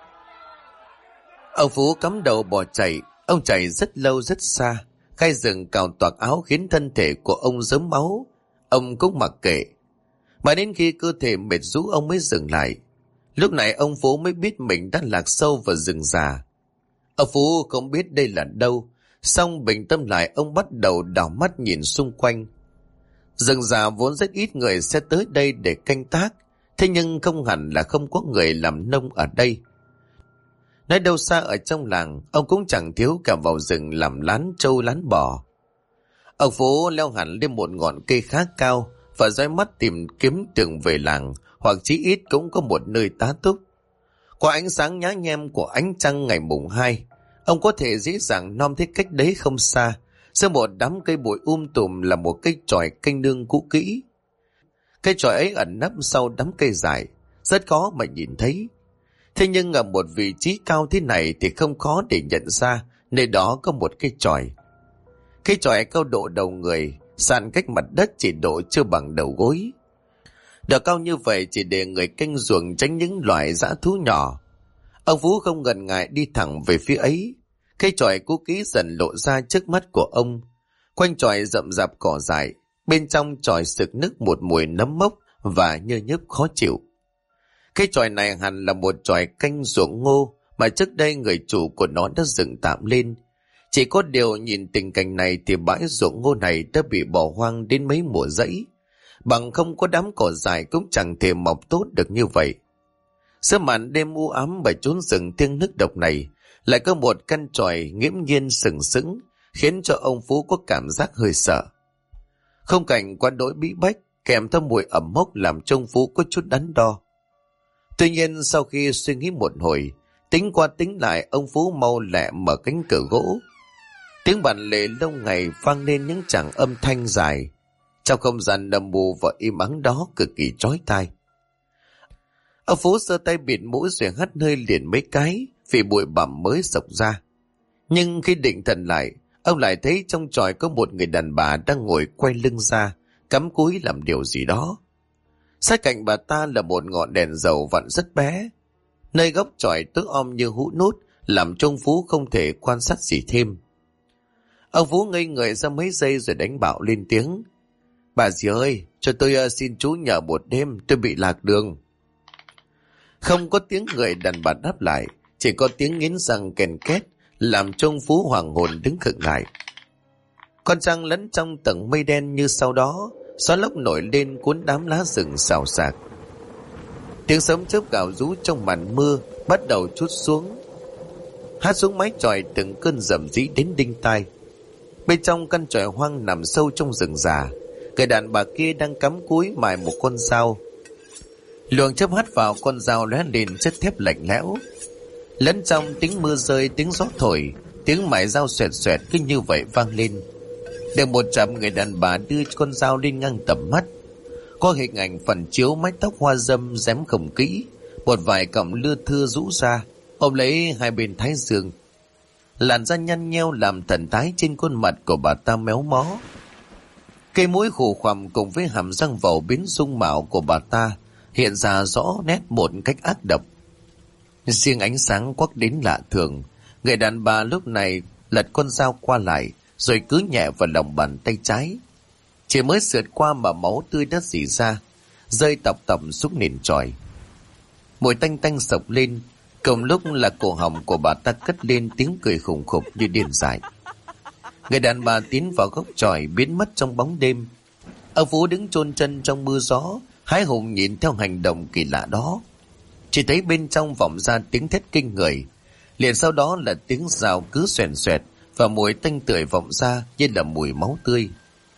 [SPEAKER 1] Ông Phú cắm đầu bỏ chạy. Ông chạy rất lâu rất xa, gai rừng cào toạc áo khiến thân thể của ông rớm máu. Ông cũng mặc kệ, mà đến khi cơ thể mệt rũ ông mới dừng lại. Lúc này ông Phú mới biết mình đã lạc sâu vào rừng già. Ông Phú không biết đây là đâu, xong bình tâm lại ông bắt đầu đảo mắt nhìn xung quanh. Rừng già vốn rất ít người sẽ tới đây để canh tác, thế nhưng không hẳn là không có người làm nông ở đây. Nói đâu xa ở trong làng, ông cũng chẳng thiếu cả vào rừng làm lán trâu lán bò. Ông Phú leo hẳn lên một ngọn cây khá cao và dõi mắt tìm kiếm đường về làng, hoặc chí ít cũng có một nơi tá túc. Qua ánh sáng nhá nhem của ánh trăng ngày mùng 2, ông có thể dễ dàng nom thấy cách đấy không xa, giữa một đám cây bụi tùm là một cây chòi canh nương cũ kỹ. Cây chòi ấy ẩn nấp sau đám cây dài, rất khó mà nhìn thấy. Thế nhưng ở một vị trí cao thế này thì không khó để nhận ra nơi đó có một cây chòi. Cây chòi cao độ đầu người, sàn cách mặt đất chỉ độ chưa bằng đầu gối. Độ cao như vậy chỉ để người canh ruộng tránh những loài dã thú nhỏ. Ông Phú không ngần ngại đi thẳng về phía ấy. Cây chòi cũ kỹ dần lộ ra trước mắt của ông. Quanh chòi rậm rạp cỏ dại, bên trong chòi sực nức một mùi nấm mốc và nhơ nhớp khó chịu. Cây chòi này hẳn là một chòi canh ruộng ngô mà trước đây người chủ của nó đã dựng tạm lên. Chỉ có điều nhìn tình cảnh này thì bãi ruộng ngô này đã bị bỏ hoang đến mấy mùa rẫy. Bằng không có đám cỏ dại cũng chẳng thể mọc tốt được như vậy. Giữa màn đêm u ám bởi chốn rừng thiêng nước độc này Lại có một căn chòi nghiễm nhiên sừng sững, khiến cho ông Phú có cảm giác hơi sợ. Không cảnh quá đỗi bí bách, kèm theo mùi ẩm mốc làm cho ông Phú có chút đắn đo. Tuy nhiên sau khi suy nghĩ một hồi, tính qua tính lại, ông Phú mau lẹ mở cánh cửa gỗ. Tiếng bản lề lâu ngày vang lên những tràng âm thanh dài, trong không gian đầm mù và im ắng đó cực kỳ chói tai. Ông Phú giơ tay bịt mũi rồi hắt hơi liền mấy cái vì bụi bặm mới xộc ra. Nhưng khi định thần lại, ông lại thấy trong chòi có một người đàn bà đang ngồi quay lưng ra, cắm cúi làm điều gì đó. Sát cạnh bà ta là một ngọn đèn dầu vặn rất bé. Nơi góc chòi tối om như hũ nút, làm cho ông Phú không thể quan sát gì thêm. Ông Phú ngây người ra mấy giây rồi đánh bạo lên tiếng. Bà dì ơi, cho tôi xin chú nhờ một đêm, tôi bị lạc đường. Không có tiếng người đàn bà đáp lại, chỉ có tiếng nghiến răng kèn két, làm cho ông Phú hoàng hồn đứng khựng lại. Con trăng lẫn trong tầng mây đen như sau đó, gió lốc nổi lên cuốn đám lá rừng xào xạc. Tiếng sấm chớp gào rú trong màn mưa bắt đầu trút xuống, hát xuống mái chòi từng cơn rầm rĩ đến đinh tai. Bên trong căn chòi hoang nằm sâu trong rừng già, người đàn bà kia đang cắm cúi mài một con dao. Luồng chớp hắt vào con dao lóe lên chất thép lạnh lẽo. Lẫn trong tiếng mưa rơi, tiếng gió thổi, tiếng mài dao xoẹt xoẹt cứ như vậy vang lên. Được một chạm, người đàn bà đưa con dao lên ngang tầm mắt. Có hình ảnh phản chiếu mái tóc hoa râm rém không kỹ, một vài cọng lưa thưa rũ ra ôm lấy hai bên thái dương. Làn da nhăn nheo làm thần thái trên khuôn mặt của bà ta méo mó. Cây mũi khù khoằm cùng với hàm răng vầu biến dung mạo của bà ta hiện ra rõ nét một cách ác độc. Riêng ánh sáng quắc đến lạ thường, người đàn bà lúc này lật con dao qua lại rồi cứ nhẹ vào lòng bàn tay trái. Chỉ mới sượt qua mà máu tươi đã rỉ ra, rơi tọc tọc xuống nền chòi. Mùi tanh tanh sộc lên, cùng lúc là cổ họng của bà ta cất lên tiếng cười khủng khục như điên dại. Người đàn bà tiến vào góc chòi biến mất trong bóng đêm. Ông Phú đứng chôn chân trong mưa gió, hái hùng nhìn theo hành động kỳ lạ đó. Chỉ thấy bên trong vọng ra tiếng thét kinh người, liền sau đó là tiếng rào cứ xoèn xoẹt và mùi tanh tưởi vọng ra như là mùi máu tươi.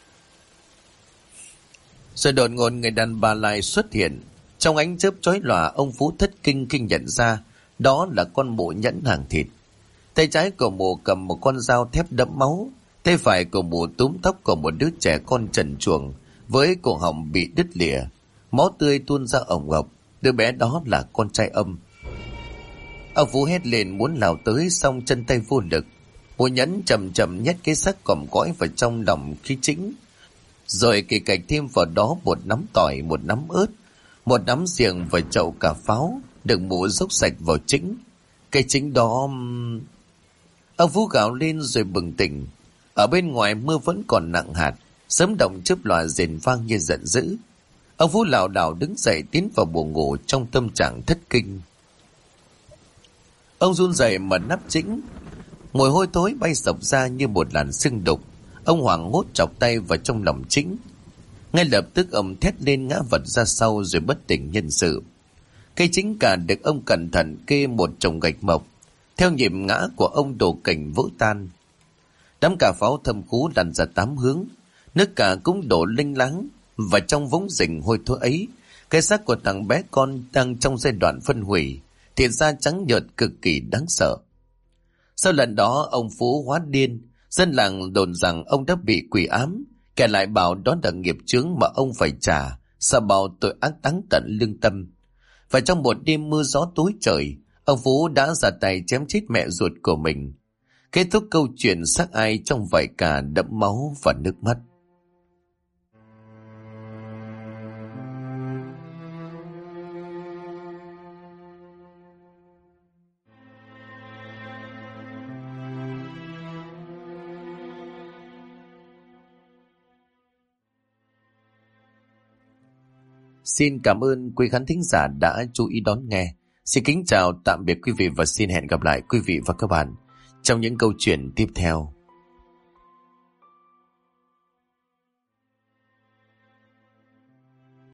[SPEAKER 1] Rồi đột ngột người đàn bà lại xuất hiện. Trong ánh chớp chói lòa, ông Phú thất kinh khi nhận ra đó là con mụ nhẫn hàng thịt. Tay trái của mụ cầm một con dao thép đẫm máu, tay phải của mụ túm tóc của một đứa trẻ con trần truồng với cổ họng bị đứt lìa, máu tươi tuôn ra ồng ộc. Đứa bé đó là con trai Âm. Ông Phú hét lên muốn lao tới, xong chân tay vô lực. Mụ nhẫn chậm chậm nhét cái xác còm cõi vào trong lòng khí chính, rồi kỳ cạch thêm vào đó một nắm tỏi, một nắm ớt, một nắm giềng và chậu cà pháo được mụ dốc sạch vào chính. Cái chính đó... Ông Phú gào lên rồi bừng tỉnh. Ở bên ngoài mưa vẫn còn nặng hạt, sấm động chớp lòa rền vang như giận dữ. Ông Phú lảo đảo đứng dậy tiến vào buồng ngủ trong tâm trạng thất kinh. Ông run rẩy mở nắp chính, mùi hôi thối bay sộc ra như một làn sương đục. Ông hoảng hốt chọc tay vào trong lòng chính. Ngay lập tức ông thét lên ngã vật ra sau rồi bất tỉnh nhân sự. Cây chính cả được ông cẩn thận kê một chồng gạch mộc, theo nhịp ngã của ông đổ cảnh vỡ tan. Đám cà pháo thâm khú lăn ra tám hướng, nước cả cũng đổ linh láng. Và trong vũng rình hôi thối ấy, cái xác của thằng bé con đang trong giai đoạn phân hủy, thịt da trắng nhợt cực kỳ đáng sợ. Sau lần đó ông Phú hóa điên, dân làng đồn rằng ông đã bị quỷ ám, kẻ lại bảo đó là nghiệp chướng mà ông phải trả, sau bao tội ác táng tận lương tâm. Và trong một đêm mưa gió tối trời, ông Phú đã ra tay chém chết mẹ ruột của mình. Kết thúc câu chuyện xác ai trong vải cà đẫm máu và nước mắt. Xin cảm ơn quý khán thính giả đã chú ý đón nghe. Xin kính chào tạm biệt quý vị và xin hẹn gặp lại quý vị và các bạn trong những câu chuyện tiếp theo.